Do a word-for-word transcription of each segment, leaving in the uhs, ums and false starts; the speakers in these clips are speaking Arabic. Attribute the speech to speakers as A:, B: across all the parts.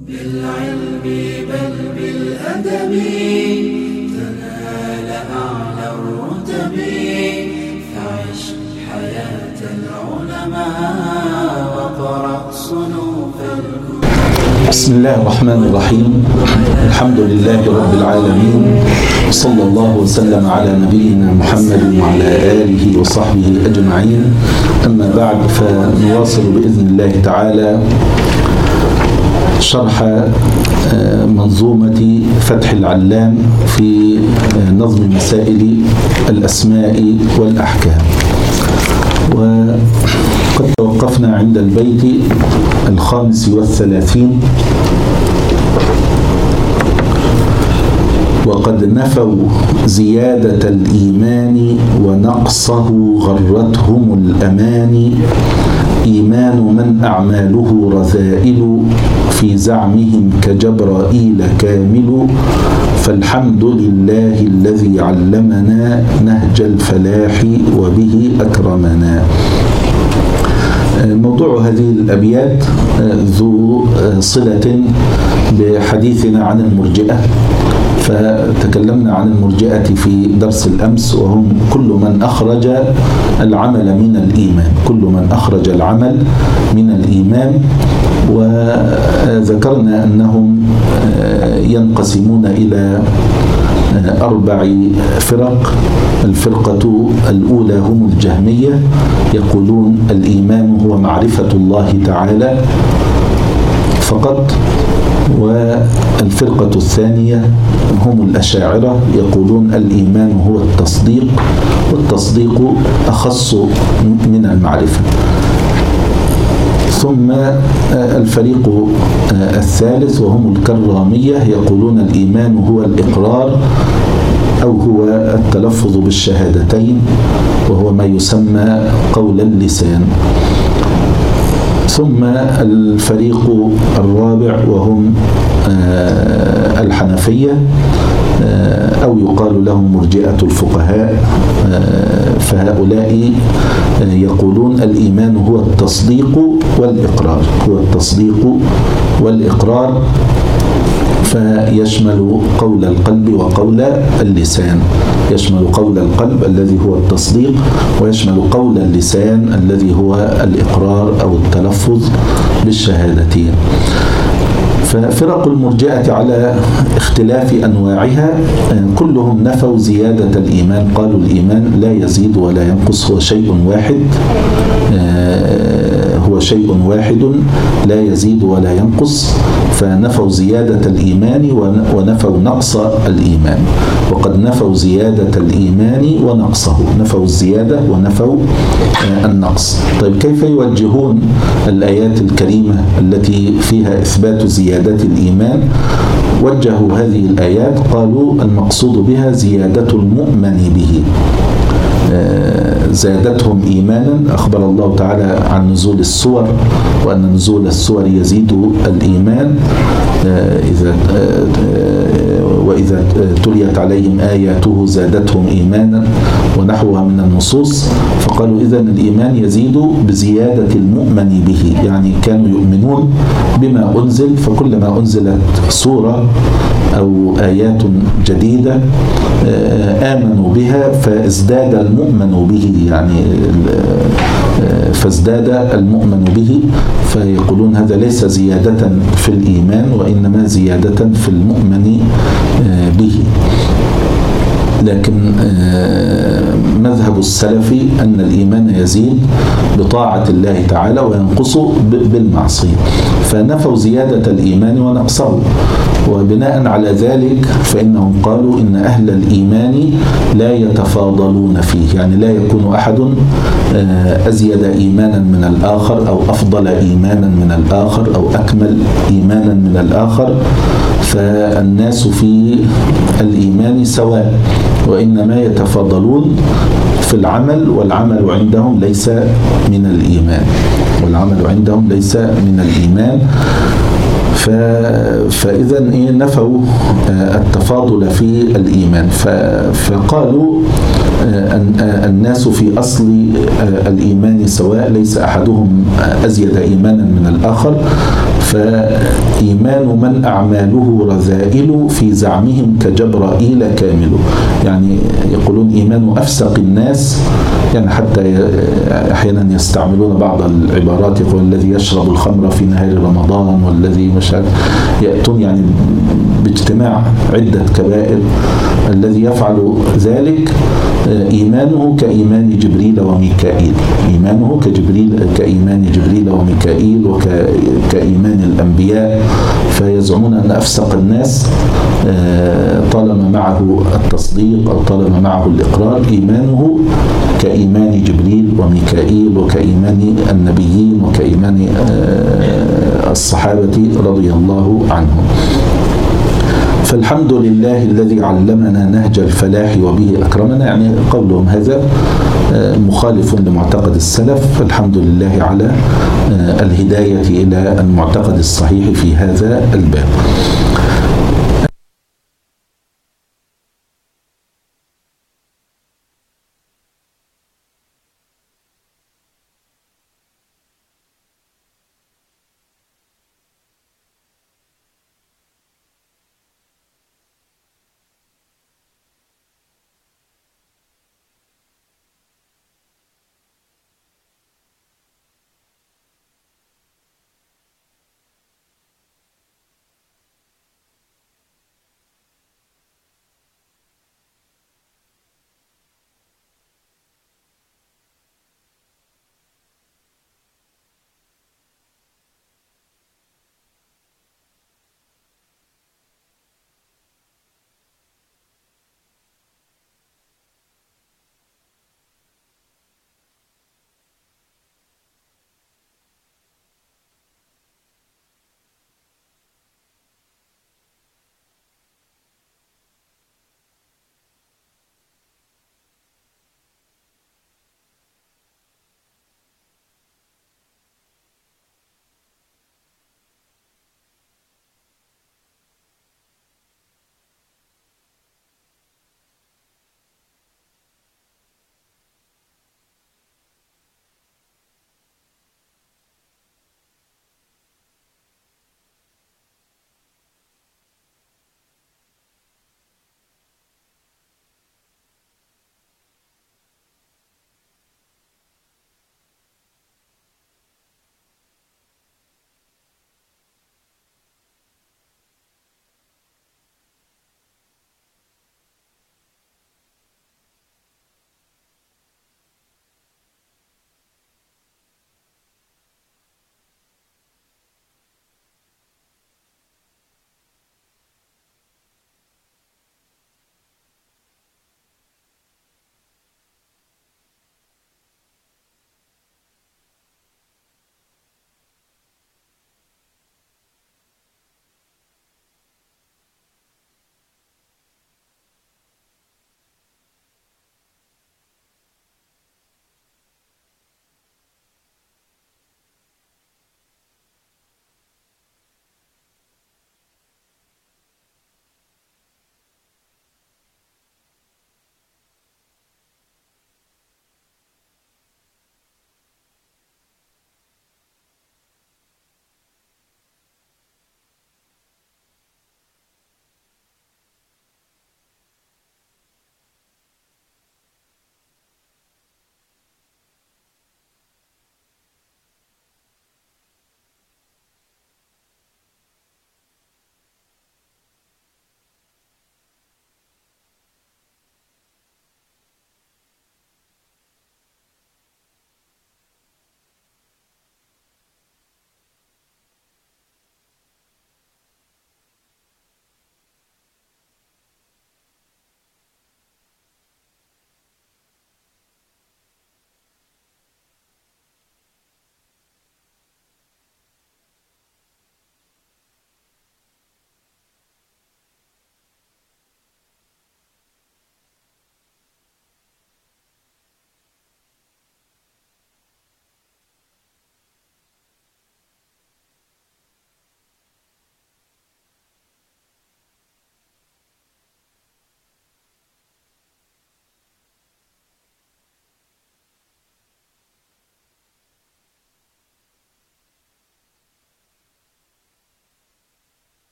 A: بالعلم بل بالأدب تنال أعلى الرتب فعش حياة العلماء وقرأ صنوف الكتب.
B: بسم الله الرحمن الرحيم. الحمد لله رب العالمين، صلى الله وسلم على نبينا محمد وعلى آله وصحبه أجمعين. أما بعد، فنواصل بإذن الله تعالى شرح منظومة فتح العلام في نظم مسائل الأسماء والأحكام. وقد توقفنا عند البيت الخامس والثلاثين: وقد نفوا زيادة الإيمان ونقصه غرتهم الأماني، إيمان من أعماله رذائل في زعمهم كجبرائيل كامل، فالحمد لله الذي علمنا نهج الفلاح وبه أكرمنا. موضوع هذه الأبيات ذو صلة بحديثنا عن المرجئة، فتكلمنا عن المرجئة في درس الأمس، وهم كل من أخرج العمل من الإيمان، كل من أخرج العمل من الإيمان. وذكرنا أنهم ينقسمون إلى أربع فرق. الفرقة الأولى هم الجهمية، يقولون الإيمان هو معرفة الله تعالى فقط. والفرقة الثانية هم الأشاعرة، يقولون الإيمان هو التصديق، والتصديق أخص من المعرفة. ثم الفريق الثالث وهم الكرامية، يقولون الإيمان هو الإقرار أو هو التلفظ بالشهادتين، وهو ما يسمى قول اللسان. ثم الفريق الرابع وهم الحنفية، أو يقال لهم مرجئة الفقهاء، فهؤلاء يقولون الإيمان هو التصديق والإقرار، هو التصديق والإقرار، فيشمل قول القلب وقول اللسان، يشمل قول القلب الذي هو التصديق، ويشمل قول اللسان الذي هو الإقرار أو التلفظ بالشهادتين. ففرق المرجئة على اختلاف أنواعها كلهم نفوا زيادة الإيمان، قالوا الإيمان لا يزيد ولا ينقص، هو شيء واحد، هو شيء واحد لا يزيد ولا ينقص، فنفوا زيادة الإيمان ونفوا نقص الإيمان. وقد نفوا زيادة الإيمان ونقصه، نفوا الزيادة ونفوا النقص. طيب، كيف يوجهون الآيات الكريمة التي فيها إثبات زيادة الإيمان؟ وجهوا هذه الآيات، قالوا المقصود بها زيادة المؤمن به، زادتهم إيمانا. أخبر الله تعالى عن نزول السور، وأن نزول السور يزيد الإيمان، إذا وإذا تليت عليهم آياته زادتهم إيمانا ونحوها من النصوص. فقالوا إذن الإيمان يزيد بزيادة المؤمن به، يعني كانوا يؤمنون بما أنزل، فكلما أنزلت سورة أو آيات جديدة آمنوا بها فازداد المؤمن به، يعني فازداد المؤمن به، فيقولون هذا ليس زيادة في الإيمان، وإنما زيادة في المؤمن به. لكن مذهب السلف أن الإيمان يزيد بطاعة الله تعالى وينقص بالمعصية، فنفوا زيادة الإيمان ونقصه. وبناء على ذلك فإنهم قالوا إن أهل الإيمان لا يتفاضلون فيه، يعني لا يكون أحد أزيد إيمانا من الآخر أو أفضل إيمانا من الآخر أو أكمل إيمانا من الآخر، فالناس في الإيمان سواء، وإنما يتفاضلون في العمل، والعمل عندهم ليس من الإيمان، والعمل عندهم ليس من الإيمان. فإذا نفوا التفاضل في الإيمان، فقالوا الناس في أصل الإيمان سواء، ليس أحدهم أزيد إيمانا من الآخر، فإيمان من أعماله رذائل في زعمهم كجبرائيل كامل. يعني يقولون إيمان أفسق الناس، يعني حتى أحيانا يستعملون بعض العبارات، يقول الذي يشرب الخمر في نهار رمضان والذي مش يأتون يعني باجتماع عدة كبائر. الذي يفعل ذلك إيمانه كإيمان جبريل وميكائيل، إيمانه كجبريل كإيمان جبريل وميكائيل وكإيمان الأنبياء. فيزعمون أن أفسق الناس طالما معه التصديق أو طالما معه الإقرار إيمانه كإيمان جبريل وميكائيل وكإيمان النبيين وكإيمان الصحابة رضي الله عنهم. فالحمد لله الذي علمنا نهج الفلاح وبه أكرمنا. يعني قولهم هذا مخالف لمعتقد السلف. الحمد لله على الهداية إلى المعتقد الصحيح في هذا الباب.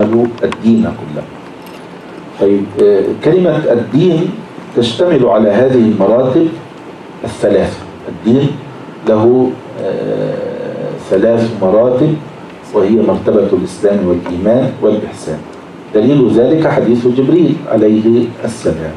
B: تشمل الدين كله. طيب كلمة الدين تشتمل على هذه المراتب الثلاثة. الدين له ثلاث مراتب، وهي مرتبة الإسلام والإيمان والإحسان. دليل ذلك حديث جبريل عليه السلام.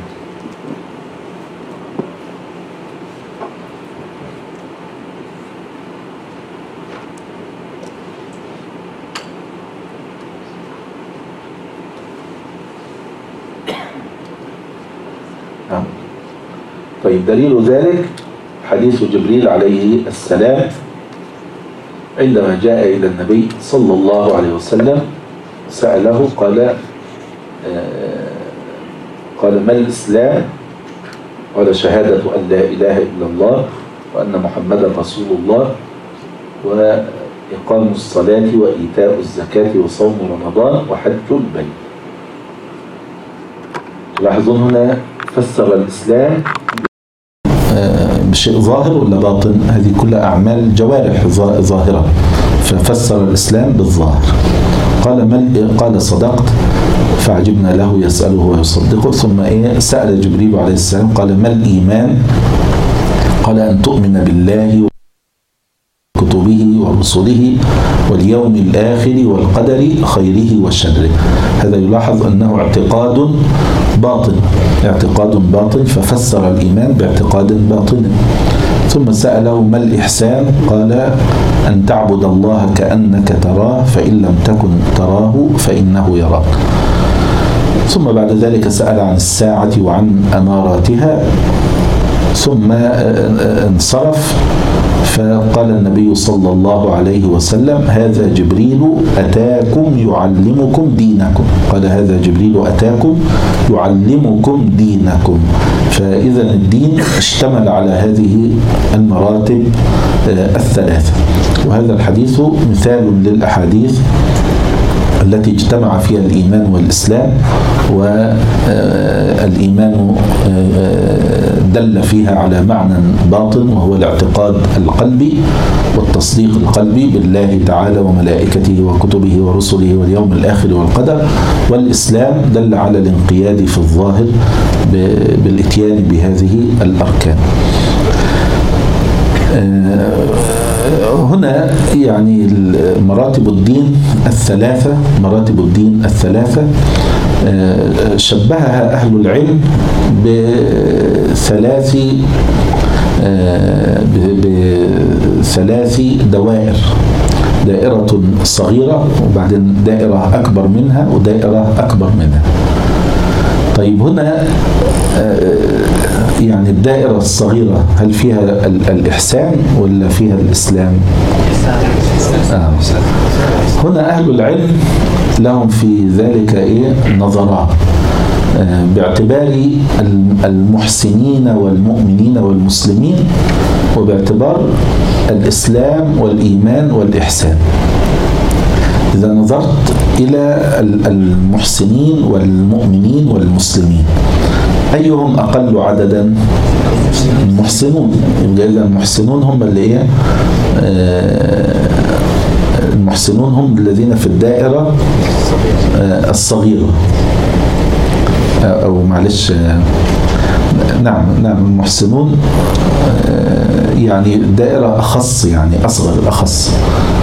B: طيب دليل ذلك حديث جبريل عليه السلام عندما جاء إلى النبي صلى الله عليه وسلم سأله قال آه قال ما الإسلام؟ قال شهادة أن لا إله إلا الله وأن محمدا رسول الله وإقام الصلاة وإيتاء الزكاة وصوم رمضان وحج البيت. تلاحظون هنا فسر الإسلام بشيء ظاهر ولا باطن؟ هذه كلها أعمال جوارح ظاهرة، ففسر الإسلام بالظاهر. قال من؟ قال صدقت، فعجبنا له يسأله ويصدقه. ثم إيه سأل جبريل عليه السلام قال ما الإيمان؟ قال أن تؤمن بالله وكتبه ورسله واليوم الآخر والقدر خيره وشره. هذا يلاحظ أنه اعتقاد باطن، اعتقاد باطن، ففسر الإيمان باعتقاد باطن. ثم سأله ما الإحسان؟ قال أن تعبد الله كأنك تراه فإن لم تكن تراه فإنه يراك. ثم بعد ذلك سأل عن الساعة وعن أماراتها، ثم انصرف فقال النبي صلى الله عليه وسلم هذا جبريل أتاكم يعلمكم دينكم. قال هذا جبريل أتاكم يعلمكم دينكم. فإذا الدين اشتمل على هذه المراتب الثلاثة. وهذا الحديث مثال للأحاديث التي اجتمع فيها الإيمان والإسلام، والإيمان دل فيها على معنى باطن وهو الاعتقاد القلبي والتصديق القلبي بالله تعالى وملائكته وكتبه ورسله واليوم الآخر والقدر، والإسلام دل على الانقياد في الظاهر بالإتيان بهذه الأركان. هنا يعني مراتب الدين الثلاثة مراتب الدين الثلاثة شبهها أهل العلم بثلاث بثلاث دوائر: دائرة صغيرة، وبعدين دائرة أكبر منها، ودائرة أكبر منها. طيب هنا يعني الدائرة الصغيرة هل فيها الإحسان ولا فيها الإسلام؟ آه. هنا أهل العلم لهم في ذلك إيه نظرات آه باعتبار المحسنين والمؤمنين والمسلمين، وباعتبار الإسلام والإيمان والإحسان. إذا نظرت إلى المحسنين والمؤمنين والمسلمين أيهم أقل عددا؟ المحسنون. إذا المحسنون هم اللي إيه؟ المحسنون هم الذين في الدائرة الصغيرة، أو معلش نعم نعم المحسنون يعني دائرة أخص، يعني أصغر أخص.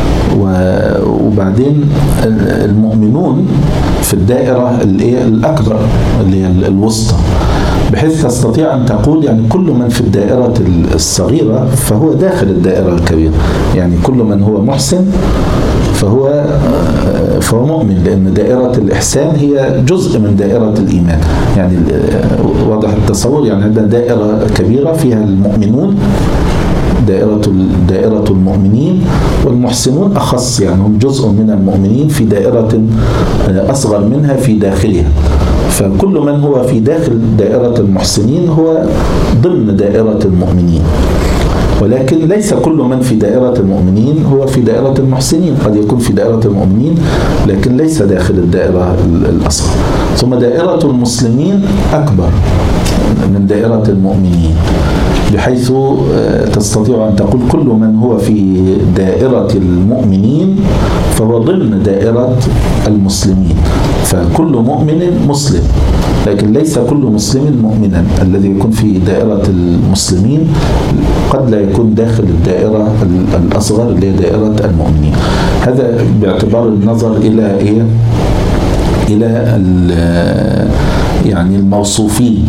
B: وبعدين المؤمنون في الدائرة الأكبر اللي هي الوسطى، بحيث تستطيع أن تقول يعني كل من في الدائرة الصغيرة فهو داخل الدائرة الكبيرة. يعني كل من هو محسن فهو فهو مؤمن، لأن دائرة الإحسان هي جزء من دائرة الإيمان. يعني واضح التصور، يعني عندنا دائرة كبيرة فيها المؤمنون، دائرة دائرة المؤمنين، والمحسنون أخص، يعني هم جزء من المؤمنين في دائرة أصغر منها في داخلها. فكل من هو في داخل دائرة المحسنين هو ضمن دائرة المؤمنين، ولكن ليس كل من في دائرة المؤمنين هو في دائرة المحسنين. قد يكون في دائرة المؤمنين لكن ليس داخل الدائرة الأصغر. ثم دائرة المسلمين أكبر، من دائرة المؤمنين، بحيث تستطيع أن تقول كل من هو في دائرة المؤمنين فهو ضمن دائرة المسلمين، فكل مؤمن مسلم، لكن ليس كل مسلم مؤمنا. الذي يكون في دائرة المسلمين قد لا يكون داخل الدائرة الأصغر اللي هي دائرة المؤمنين. هذا باعتبار النظر إلى إيه؟ إلى يعني الموصوفين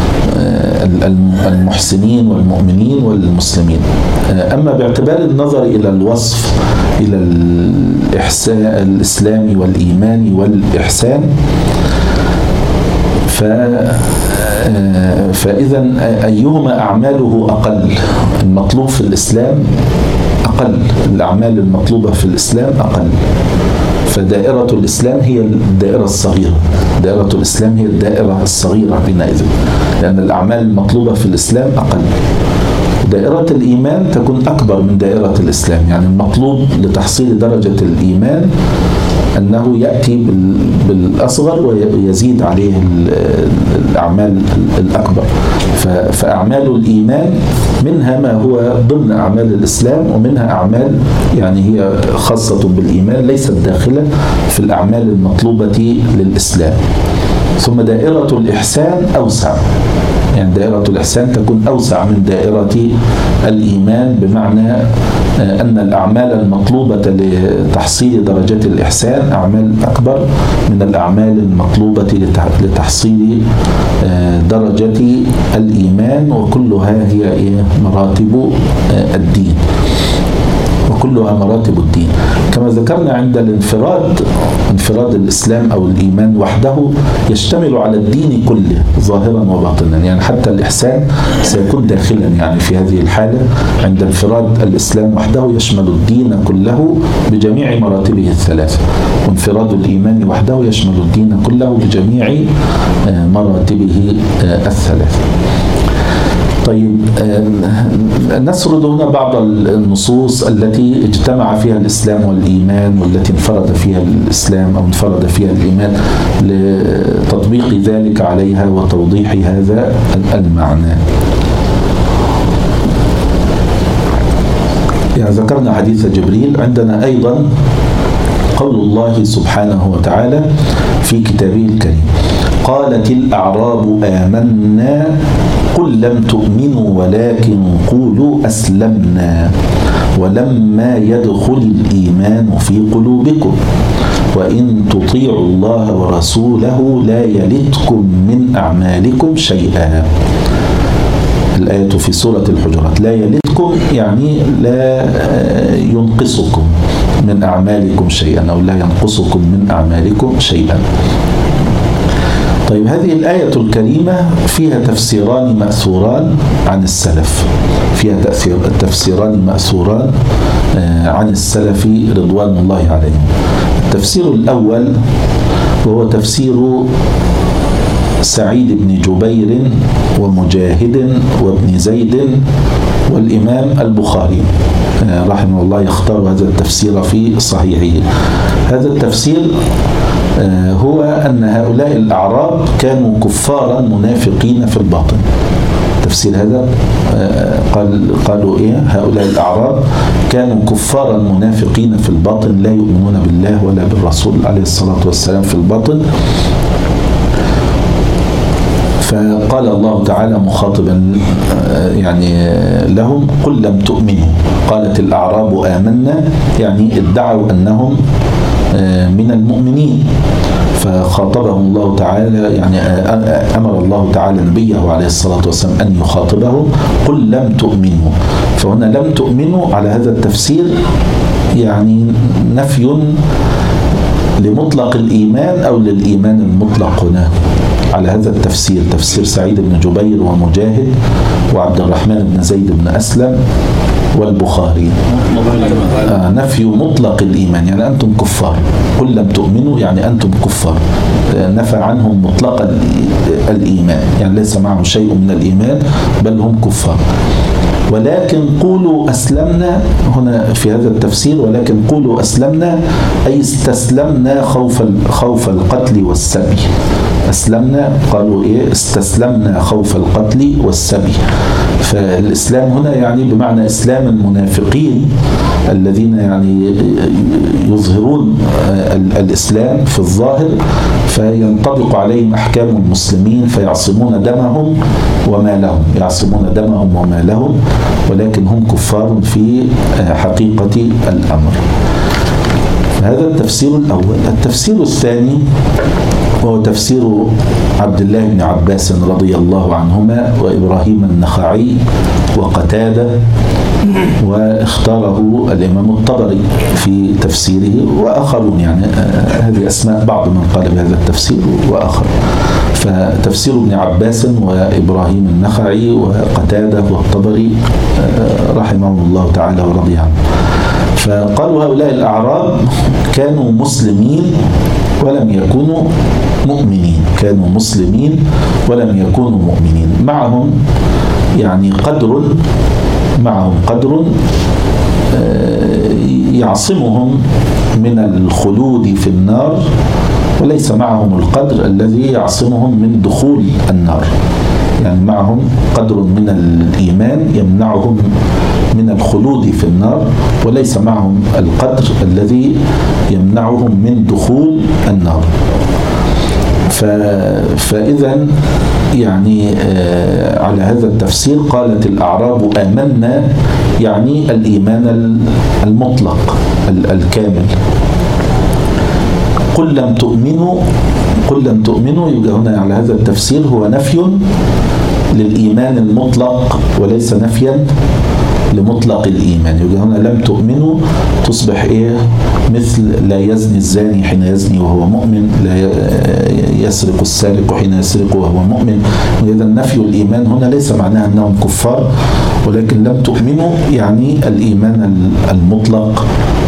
B: المحسنين والمؤمنين والمسلمين. أما باعتبار النظر إلى الوصف، إلى الإحسان الإسلامي والإيمان والإحسان، فإذا أيهما أعماله أقل؟ المطلوب في الإسلام أقل، الأعمال المطلوبة في الإسلام أقل، فدائرة الإسلام هي الدائرة الصغيرة، دائرة الإسلام هي الدائرة الصغيرة حينئذ، لأن الأعمال المطلوبة في الإسلام أقل. دائرة الإيمان تكون أكبر من دائرة الإسلام، يعني المطلوب لتحصيل درجة الإيمان أنه يأتي بالأصغر ويزيد عليه الأعمال الأكبر. فأعمال الإيمان منها ما هو ضمن أعمال الإسلام، ومنها أعمال يعني هي خاصة بالإيمان ليست داخلة في الأعمال المطلوبة للإسلام. ثم دائرة الإحسان أوسع، يعني دائرة الإحسان تكون أوسع من دائرة الإيمان، بمعنى أن الأعمال المطلوبة لتحصيل درجة الإحسان أعمال أكبر من الأعمال المطلوبة لتحصيل درجة الإيمان، وكلها هي مراتب الدين، وكلها مراتب الدين. كما ذكرنا عند الانفراد، انفراد الإسلام أو الإيمان وحده يشتمل على الدين كله ظاهرا وباطنا، يعني حتى الإحسان سيكون داخلا يعني في هذه الحالة. عند انفراد الإسلام وحده يشمل الدين كله بجميع مراتبه الثلاثة، وانفراد الإيمان وحده يشمل الدين كله بجميع مراتبه الثلاثة. طيب، نسرد هنا بعض النصوص التي اجتمع فيها الإسلام والإيمان، والتي انفرد فيها الإسلام أو انفرد فيها الإيمان، لتطبيق ذلك عليها وتوضيح هذا المعنى. يعني ذكرنا حديث جبريل، عندنا أيضا قول الله سبحانه وتعالى في كتابه الكريم: قالت الأعراب آمنا قل لم تؤمنوا ولكن قولوا أسلمنا ولما يدخل الإيمان في قلوبكم وإن تطيعوا الله ورسوله لا يلتكم من أعمالكم شيئا. الآية في سورة الحجرات. لا يلتكم يعني لا ينقصكم من أعمالكم شيئا، أو لا ينقصكم من أعمالكم شيئا. طيب، هذه الآية الكريمة فيها تفسيران مأثوران عن السلف، فيها تفسيران مأثوران عن السلف رضوان الله عليهم. التفسير الأول وهو تفسير سعيد بن جبير ومجاهد وابن زيد والإمام البخاري رحمه الله يختار هذا التفسير في صحيحه. هذا التفسير هو أن هؤلاء الأعراب كانوا كفارا منافقين في الباطن. تفسير هذا قال قالوا إيه؟ هؤلاء الأعراب كانوا كفارا منافقين في الباطن، لا يؤمنون بالله ولا بالرسول عليه الصلاة والسلام في الباطن. فقال الله تعالى مخاطبا يعني لهم: قل لم تؤمنوا. قالت الأعراب آمنا، يعني ادعوا أنهم من المؤمنين، فخاطبهم الله تعالى، يعني أمر الله تعالى نبيه عليه الصلاة والسلام أن يخاطبهم: قل لم تؤمنوا. فهنا لم تؤمنوا على هذا التفسير يعني نفي لمطلق الإيمان أو للإيمان المطلق هنا. على هذا التفسير، تفسير سعيد بن جبير ومجاهد وعبد الرحمن بن زيد بن أسلم والبخاري. آه نفي مطلق الإيمان، يعني أنتم كفار. قل لم تؤمنوا يعني أنتم كفار. آه نفى عنهم مطلق الإيمان، يعني ليس معهم شيء من الإيمان بل هم كفار. ولكن قولوا أسلمنا هنا في هذا التفسير، ولكن قولوا أسلمنا أي استسلمنا خوف خوف القتل والسبي. أسلمنا قالوا إيه؟ استسلمنا خوف القتل والسبي. فالإسلام هنا يعني بمعنى إسلام المنافقين الذين يعني يظهرون الإسلام في الظاهر فينطبق عليهم أحكام المسلمين فيعصمون دمهم ومالهم، يعصمون دمهم ومالهم، ولكن هم كفار في حقيقة الأمر. هذا التفسير الأول. التفسير الثاني وهو تفسير عبد الله بن عباس رضي الله عنهما وإبراهيم النخعي وقتادة، واختاره الإمام الطبري في تفسيره وآخرون، يعني هذه أسماء بعض من قال بهذا التفسير وآخر. فتفسير ابن عباس وإبراهيم النخعي وقتادة والطبري رحمهم الله تعالى ورضي عنه. فقالوا هؤلاء الأعراب كانوا مسلمين ولم يكونوا مؤمنين، كانوا مسلمين ولم يكونوا مؤمنين، معهم يعني قدر معهم قدر يعصمهم من الخلود في النار، وليس معهم القدر الذي يعصمهم من دخول النار. يعني معهم قدر من الإيمان يمنعهم من الخلود في النار، وليس معهم القدر الذي يمنعهم من دخول النار. فإذا يعني على هذا التفسير قالت الأعراب آمنا، يعني الإيمان المطلق الكامل. قل لم تؤمنوا قل لم تؤمنوا يبقى هنا على هذا التفسير هو نفي للإيمان المطلق وليس نفيا لمطلق الإيمان. يبقى هنا لم تؤمنوا تصبح إيه؟ مثل لا يزني الزاني حين يزني وهو مؤمن، لا يسرق السارق حين يسرق وهو مؤمن. وإذا نفي الإيمان هنا ليس معناه أنهم كفار، ولكن لم تؤمنوا يعني الإيمان المطلق،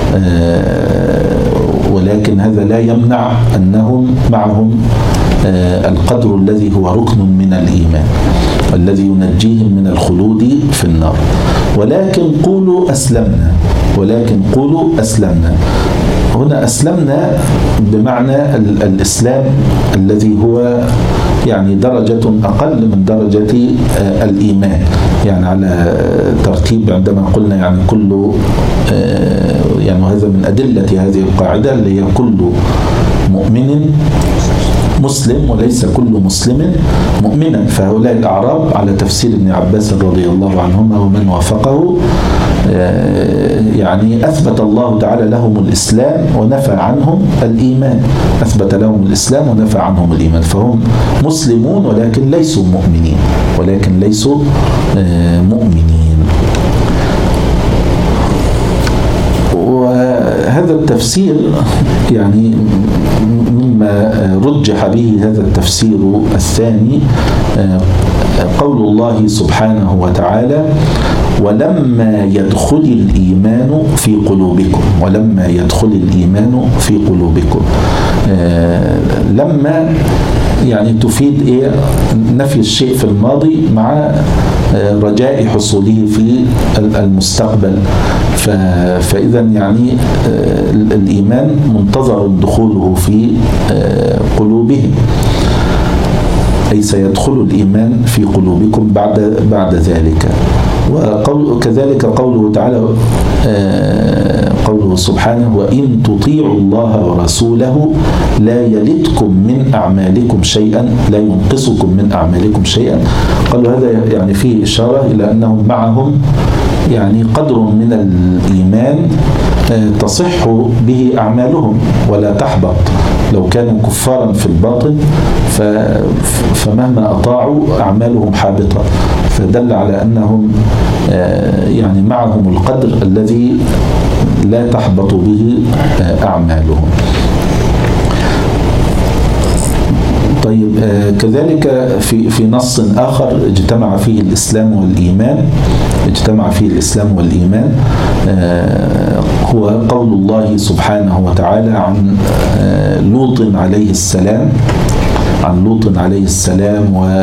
B: ولكن هذا لا يمنع أنهم معهم القدر الذي هو ركن من الإيمان الذي ينجيهم من الخلود في النار. ولكن قولوا أسلمنا ولكن قولوا أسلمنا هنا أسلمنا بمعنى الإسلام الذي هو يعني درجة أقل من درجة الإيمان، يعني على ترتيب عندما قلنا يعني كل يعني وهذا من أدلة هذه القاعدة اللي هي كل مؤمن مسلم وليس كل مسلم مؤمنا. فهؤلاء الأعراب على تفسير ابن عباس رضي الله عنهما ومن وافقه يعني أثبت الله تعالى لهم الإسلام ونفى عنهم الإيمان، أثبت لهم الإسلام ونفى عنهم الإيمان، فهم مسلمون ولكن ليسوا مؤمنين ولكن ليسوا مؤمنين. وهذا التفسير يعني مما رجح به هذا التفسير الثاني قول الله سبحانه وتعالى ولما يدخل الإيمان في قلوبكم ولما يدخل الإيمان في قلوبكم. لما يعني تفيد إيه؟ نفي الشيء في الماضي مع رجاء حصوله في المستقبل. فإذا يعني الإيمان منتظر دخوله في قلوبهم، أي سيدخل الإيمان في قلوبكم بعد بعد ذلك. وكذلك قوله تعالى قوله سبحانه وإن تطيعوا الله ورسوله لا يلتكم من أعمالكم شيئا لا ينقصكم من أعمالكم شيئا. قالوا هذا يعني فيه إشارة إلى أنهم معهم يعني قدر من الإيمان تصح به أعمالهم ولا تحبط. لو كانوا كفارا في الباطن فمهما أطاعوا أعمالهم حابطة، فدل على أنهم يعني معهم القدر الذي لا تحبط به أعمالهم. طيب كذلك في في نص آخر اجتمع فيه الإسلام والإيمان اجتمع فيه الإسلام والإيمان هو قول الله سبحانه وتعالى عن لوط عليه السلام عن لوط عليه السلام و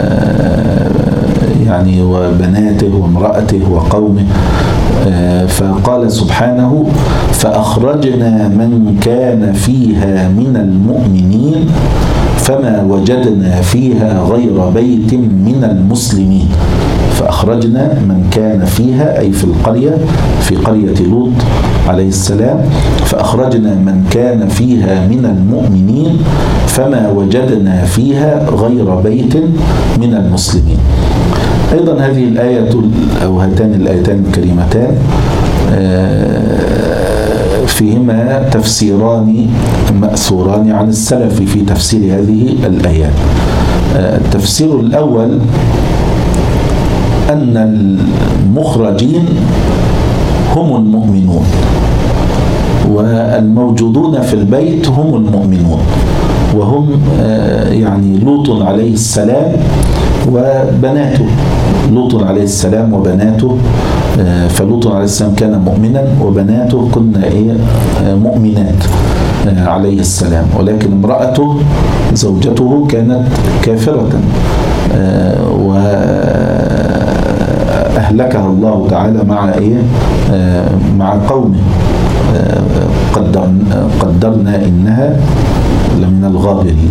B: يعني وبناته وامرأته وقومه. فقال سبحانه: فأخرجنا من كان فيها من المؤمنين فما وجدنا فيها غير بيت من المسلمين. فأخرجنا من كان فيها أي في القرية في قرية لوط عليه السلام، فأخرجنا من كان فيها من المؤمنين فما وجدنا فيها غير بيت من المسلمين. أيضا هذه الآية أو هاتان الآيتان الكريمتان فيهما تفسيران مأثوران عن السلف في تفسير هذه الآيات. التفسير الأول أن المخرجين هم المؤمنون، والموجودون في البيت هم المؤمنون، وهم يعني لوط عليه السلام وبناته. لوط عليه السلام وبناته، فلوط عليه السلام كان مؤمنا وبناته كنا إيه مؤمنات عليه السلام، ولكن امرأته زوجته كانت كافرة وأهلكها الله تعالى مع إيه مع قومه. قدرنا, قدرنا إنها لمن الغابرين.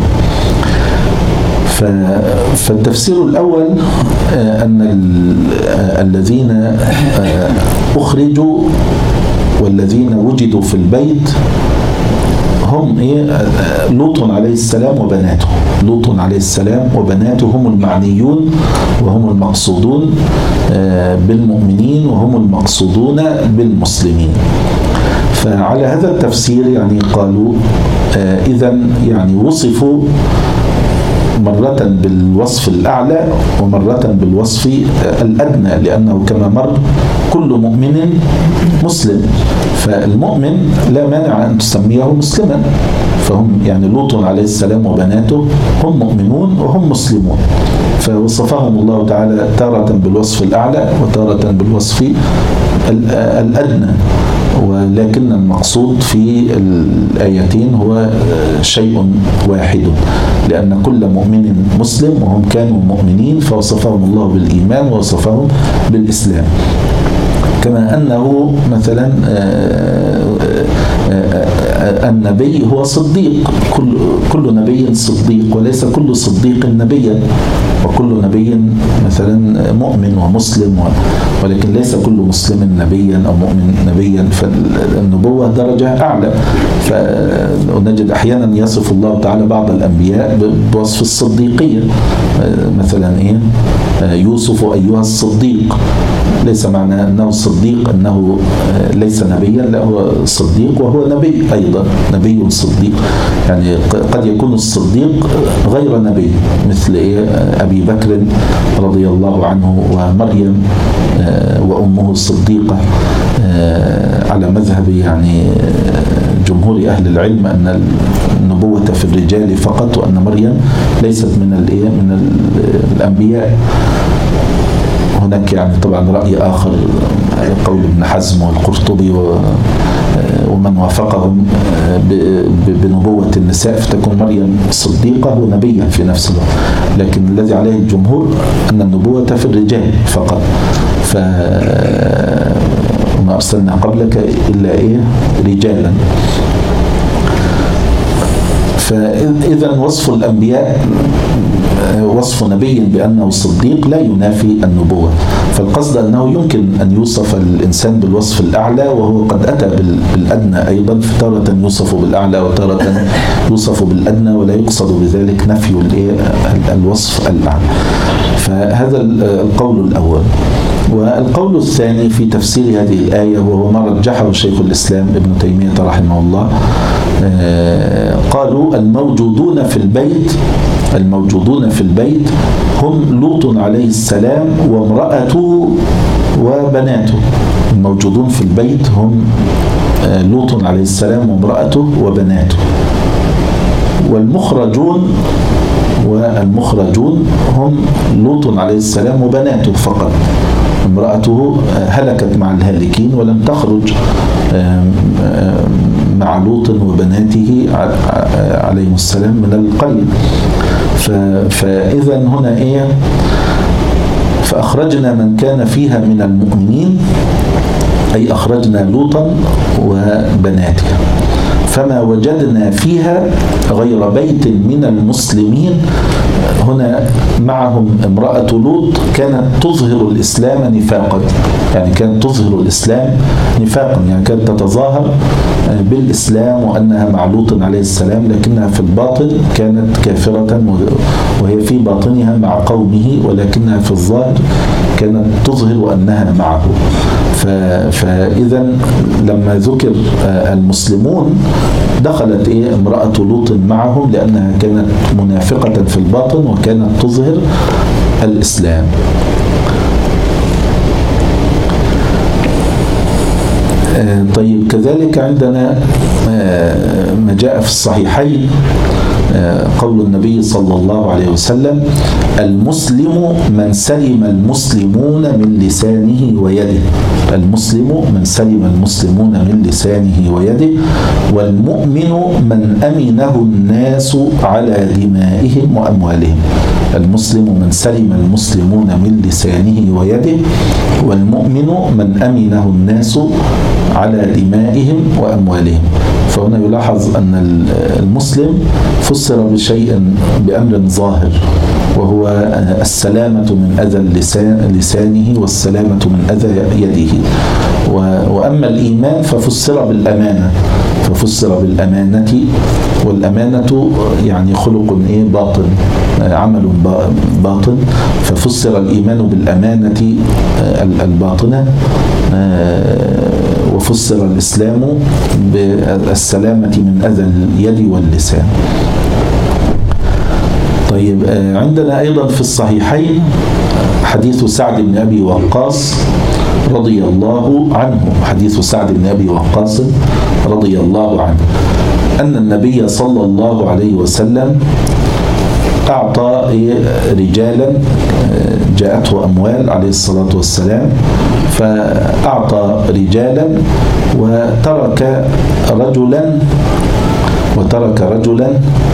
B: فالتفسير الأول أن الذين أخرجوا والذين وجدوا في البيت هم إيه لوط عليه السلام وبناته. لوط عليه السلام وبناته هم المعنيون وهم المقصودون بالمؤمنين وهم المقصودون بالمسلمين. فعلى هذا التفسير يعني قالوا إذن يعني وصفوا مرة بالوصف الأعلى ومرة بالوصف الأدنى، لأنه كما مر كل مؤمن مسلم، فالمؤمن لا مانع أن تسميه مسلما. فهم يعني لوط عليه السلام وبناته هم مؤمنون وهم مسلمون، فوصفهم الله تعالى تارة بالوصف الأعلى وتارة بالوصف الأدنى، ولكن المقصود في الآيتين هو شيء واحد، لأن كل مؤمن مسلم وهم كانوا مؤمنين، فوصفهم الله بالإيمان ووصفهم بالإسلام. كما أنه مثلا النبي هو صديق، كل كل نبي صديق، وليس كل صديق نبيا، وكل نبي مثلا مؤمن ومسلم، ولكن ليس كل مسلم نبيا أو مؤمن نبيا. فالنبوة درجة أعلى. فنجد أحيانا يصف الله تعالى بعض الأنبياء بوصف الصديقية، مثلا إيه يوسف أيها الصديق، ليس معنى أنه صديق أنه ليس نبيا، لا هو صديق وهو نبي أيضا، نبي صديق. يعني قد يكون الصديق غير نبي، مثل أبي بكر رضي الله عنه ومريم وأمه الصديقة، على مذهب يعني جمهور أهل العلم أن النبوة في الرجال فقط، وأن مريم ليست من من الأنبياء. هناك يعني طبعا رأي آخر، قول ابن حزم والقرطبي ومن وافقهم بنبوة النساء، فتكون مريم صديقة ونبيا في نفس الوقت. لكن الذي عليه الجمهور أن النبوة في الرجال فقط. فما أرسلنا قبلك إلا إيه رجالا. فإذا وصف الأنبياء وصف نبي بأنه صديق لا ينافي النبوة. فالقصد أنه يمكن أن يوصف الإنسان بالوصف الأعلى وهو قد أتى بالأدنى أيضا، فتارة يوصف بالأعلى وتارة يوصف بالأدنى، ولا يقصد بذلك نفي الوصف الأعلى. فهذا القول الأول. والقول الثاني في تفسير هذه الآية، وهو ما رجحه شيخ الإسلام ابن تيمية رحمه الله، قالوا الموجودون في البيت الموجودون في البيت هم لوط عليه السلام وامرأته وبناته. الموجودون في البيت هم لوط عليه السلام وامرأته وبناته. والمخرجون والمخرجون هم لوط عليه السلام وبناته فقط. امرأته هلكت مع الهالكين ولم تخرج مع لوط وبناته عليهم السلام من القرية. فإذا هنا إيه؟ فأخرجنا من كان فيها من المؤمنين، أي أخرجنا لوطا وبناته، فما وجدنا فيها غير بيت من المسلمين. هنا معهم امرأة لوط كانت تظهر الإسلام نفاقا، يعني كانت تظهر الإسلام نفاقا، يعني كانت تتظاهر بالإسلام وأنها مع لوط عليه السلام، لكنها في الباطن كانت كافرة، وهي في باطنها مع قومه، ولكنها في الظاهر كانت تظهر أنها معه. فإذا لما ذكر المسلمون دخلت إيه امرأة لوط معهم، لأنها كانت منافقة في الباطن وكانت تظهر الإسلام. طيب، كذلك عندنا ما جاء في الصحيحين قول النبي صلى الله عليه وسلم: المسلم من سلم المسلمون من لسانه ويده. المسلم من سلم المسلمون من لسانه ويده، والمؤمن من أمنه الناس على دمائهم وأموالهم. المسلم من سلم المسلمون من لسانه ويده، والمؤمن من أمنه الناس على دمائهم وأموالهم. فهنا يلاحظ أن المسلم فسر بشيء بأمر ظاهر، وهو السلامة من أذى لسانه والسلامة من أذى يده. وأما الإيمان ففسر بالأمانة، ففسر بالأمانة، والأمانة يعني خلق إيه باطن، عمل باطن، ففسر الإيمان بالأمانة الباطنة، وفسر الإسلام بالسلامة من أذى اليد واللسان. طيب، عندنا أيضا في الصحيحين حديث سعد بن أبي وقاص رضي الله عنه، حديث سعد بن أبي وقاص رضي الله عنه أن النبي صلى الله عليه وسلم أعطى رجالا جاءته أموال عليه الصلاة والسلام، فأعطى رجالا وترك رجلا وترك رجلا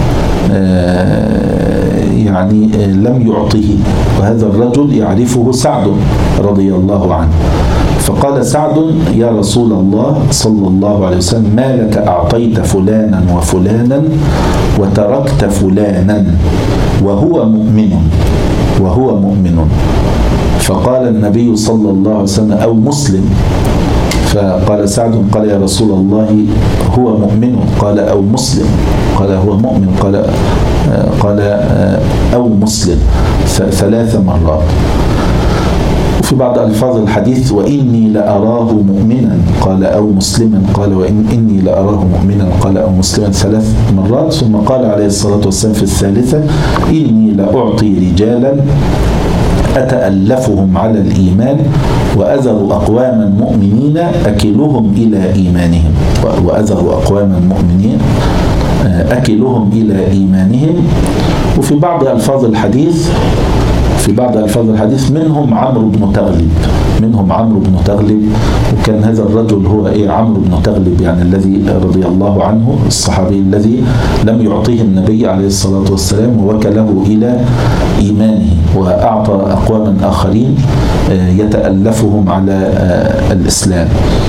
B: يعني لم يعطه، وهذا الرجل يعرفه سعد رضي الله عنه. فقال سعد: يا رسول الله صلى الله عليه وسلم، ما لك أعطيت فلانا وفلانا وتركت فلانا وهو مؤمن وهو مؤمن؟ فقال النبي صلى الله عليه وسلم: أو مسلم. فقال سعد: قال يا رسول الله هو مؤمن. قال: أو مسلم. قال: هو مؤمن. قال قال أو مسلم ثلاث مرات. وفي بعض ألفاظ الحديث: وإني لأراه مؤمنا. قال: أو مسلما. قال: وإني لأراه مؤمنا. قال: أو مسلما ثلاث مرات. ثم قال عليه الصلاة والسلام في الثالثة: إني لأعطي رجالا أتألفهم على الإيمان وأذر أقواما مؤمنين أكلهم إلى إيمانهم. وأذر أقواما مؤمنين أكلهم إلى إيمانهم. وفي بعض ألفاظ الحديث في بعض ألفاظ الحديث منهم عمرو بن تغلب منهم عمرو بن تغلب وكان هذا الرجل هو إيه عمرو بن تغلب، يعني الذي رضي الله عنه، الصحابي الذي لم يعطيه النبي عليه الصلاة والسلام ووكله إلى إيمانه، وأعطى أقواما آخرين يتألفهم على الإسلام.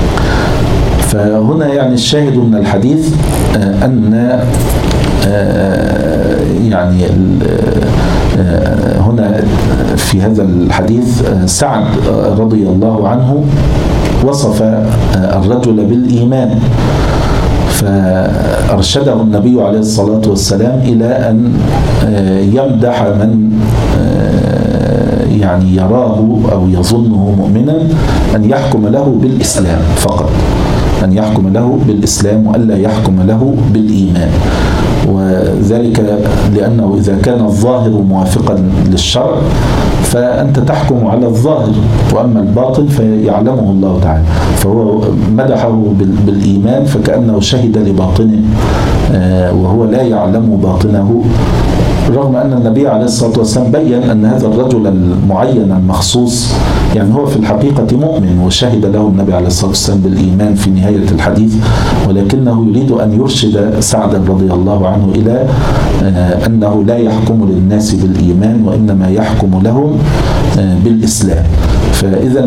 B: فهنا يعني الشاهد من الحديث أن يعني هنا في هذا الحديث سعد رضي الله عنه وصف الرجل بالإيمان، فأرشده النبي عليه الصلاة والسلام إلى أن يمدح من يعني يراه أو يظنه مؤمنا، أن يحكم له بالإسلام فقط، أن يحكم له بالإسلام وألا يحكم له بالإيمان. وذلك لأنه إذا كان الظاهر موافقا للشرع فأنت تحكم على الظاهر، وأما الباطن فيعلمه الله تعالى. فهو مدحه بالإيمان فكأنه شهد لباطنه وهو لا يعلم باطنه، رغم أن النبي عليه الصلاة والسلام بيّن أن هذا الرجل المعين المخصوص يعني هو في الحقيقة مؤمن، وشهد له النبي عليه الصلاة والسلام بالإيمان في نهاية الحديث، ولكنه يريد أن يرشد سعدا رضي الله عنه إلى أنه لا يحكم للناس بالإيمان وإنما يحكم لهم بالإسلام. فإذا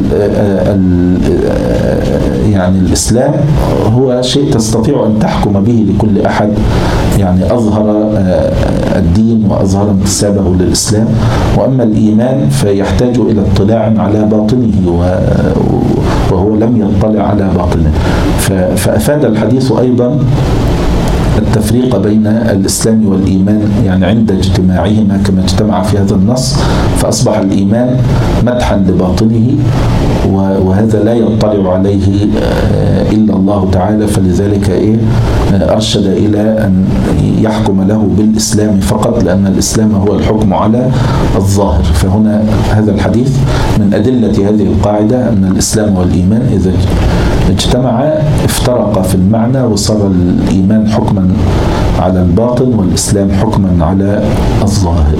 B: يعني الإسلام هو شيء تستطيع أن تحكم به لكل أحد، يعني أظهر الدين وأظهر انتسابه للإسلام. وأما الإيمان فيحتاج إلى اطلاع على باطنه وهو لم يطلع على باطنه. فأفاد الحديث أيضا التفريق بين الإسلام والإيمان، يعني عند اجتماعهما كما اجتمع في هذا النص، فأصبح الإيمان مدحا لباطنه، وهذا لا يطلع عليه إلا الله تعالى، فلذلك إيه أرشد إلى أن يحكم له بالإسلام فقط، لأن الإسلام هو الحكم على الظاهر. فهنا هذا الحديث من أدلة هذه القاعدة أن الإسلام والإيمان إذا اجتمعا افترقا في المعنى، وصار الإيمان حكما على الباطن والإسلام حكما على الظاهر.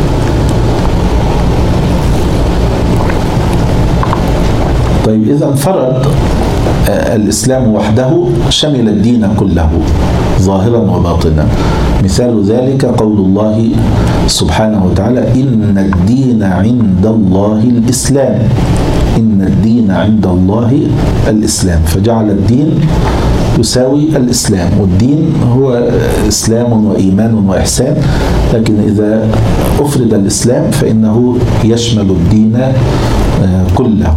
B: طيب إذا انفرد الإسلام وحده شمل الدين كله ظاهرا وباطنا. مثال ذلك قول الله سبحانه وتعالى: إن الدين عند الله الإسلام. إن الدين عند الله الإسلام، فجعل الدين يساوي الإسلام، والدين هو إسلام وإيمان وإحسان، لكن إذا أفرد الإسلام فإنه يشمل الدين كله.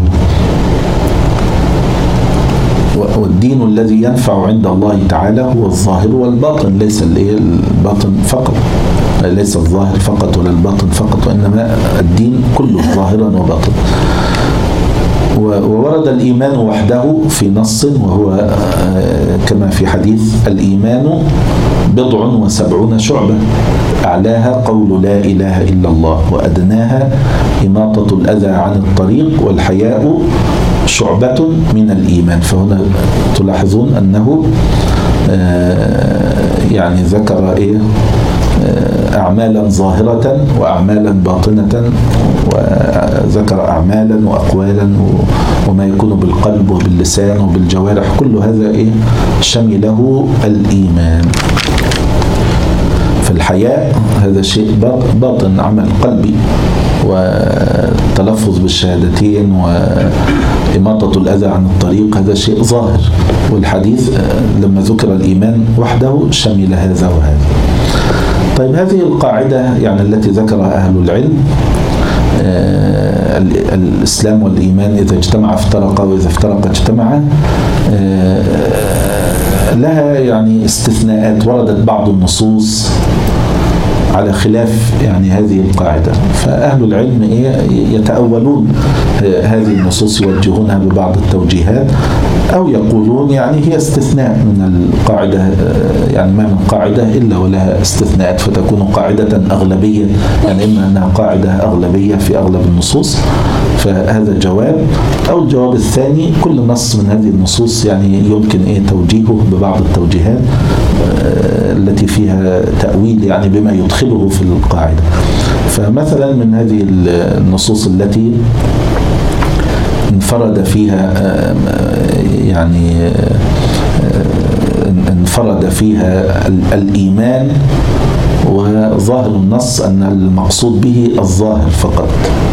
B: والدين الذي ينفع عند الله تعالى هو الظاهر والباطن، ليس الباطن فقط، ليس الظاهر فقط ولا الباطن فقط، وإنما الدين كله ظاهرا وباطن. وورد الإيمان وحده في نص، وهو كما في حديث: الإيمان بضع وسبعون شعبة، أعلاها قول لا إله إلا الله، وأدناها إماطة الأذى عن الطريق، والحياء شعبة من الإيمان. فهنا تلاحظون أنه يعني ذكر إيه أعمالا ظاهرة وأعمالا باطنة، وذكر أعمالا وأقوالا وما يكون بالقلب وباللسان وبالجوارح، كل هذا إيه شمله الإيمان. فالحياء هذا شيء باطن، عمل قلبي، والتلفظ بالشهادتين وإماطة الأذى عن الطريق هذا شيء ظاهر. والحديث لما ذكر الإيمان وحده شمل هذا وهذا. طيب هذه القاعدة يعني التي ذكرها أهل العلم، آه الإسلام والإيمان إذا اجتمع افترقا، وإذا افترق اجتمعا، آه لها يعني استثناءات، وردت بعض النصوص على خلاف يعني هذه القاعدة. فأهل العلم يتأولون هذه النصوص، يوجهونها ببعض التوجيهات، أو يقولون يعني هي استثناء من القاعدة، يعني ما من قاعدة إلا ولها استثناءات، فتكون قاعدة أغلبية، يعني إما أنها قاعدة أغلبية في أغلب النصوص، فهذا الجواب. أو الجواب الثاني: كل نص من هذه النصوص يعني يمكن إيه توجيهه ببعض التوجيهات التي فيها تأويل، يعني بما يدخله في القاعدة. فمثلا من هذه النصوص التي انفرد فيها يعني انفرد فيها الإيمان، وظاهر النص أن المقصود به الظاهر فقط.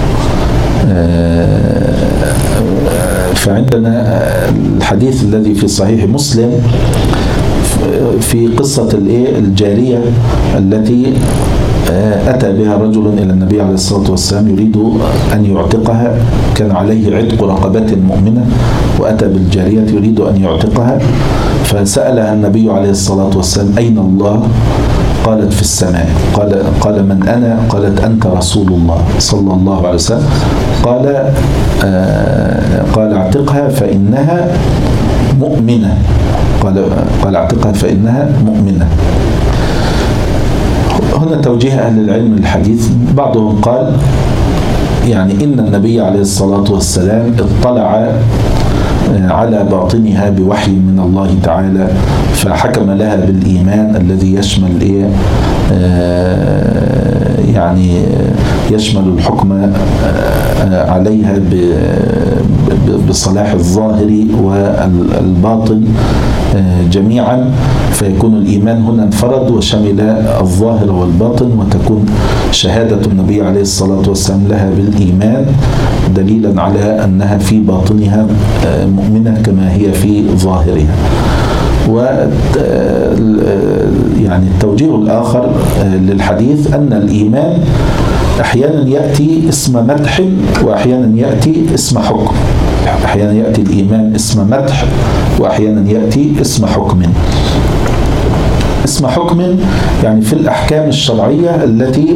B: فعندنا الحديث الذي في صحيح مسلم في قصة الجارية التي أتى بها رجل إلى النبي عليه الصلاة والسلام يريد أن يعتقها، كان عليه عتق رقبة مؤمنة، وأتى بالجارية يريد أن يعتقها، فسألها النبي عليه الصلاة والسلام: أين الله؟ قالت: في السماء. قال قال من أنا؟ قالت: أنت رسول الله صلى الله عليه وسلم. قال آه قال اعتقها فإنها مؤمنة. قال قال اعتقها فإنها مؤمنة. هنا توجيه أهل العلم الحديث، بعضهم قال يعني إن النبي عليه الصلاة والسلام اطلع على باطنها بوحي من الله تعالى فحكم لها بالإيمان الذي يشمل إيه يعني يشمل الحكم عليها بصلاح الظاهر والباطن جميعا، فيكون الإيمان هنا انفرد وشمل الظاهر والباطن، وتكون شهادة النبي عليه الصلاة والسلام لها بالإيمان دليلا على أنها في باطنها مؤمنة كما هي في ظاهرها. و يعني التوجيه الآخر للحديث أن الإيمان أحيانا يأتي اسم مدح وأحيانا يأتي اسم حكم. أحيانا يأتي الإيمان اسم مدح وأحيانا يأتي اسم حكم. اسم حكم يعني في الأحكام الشرعية التي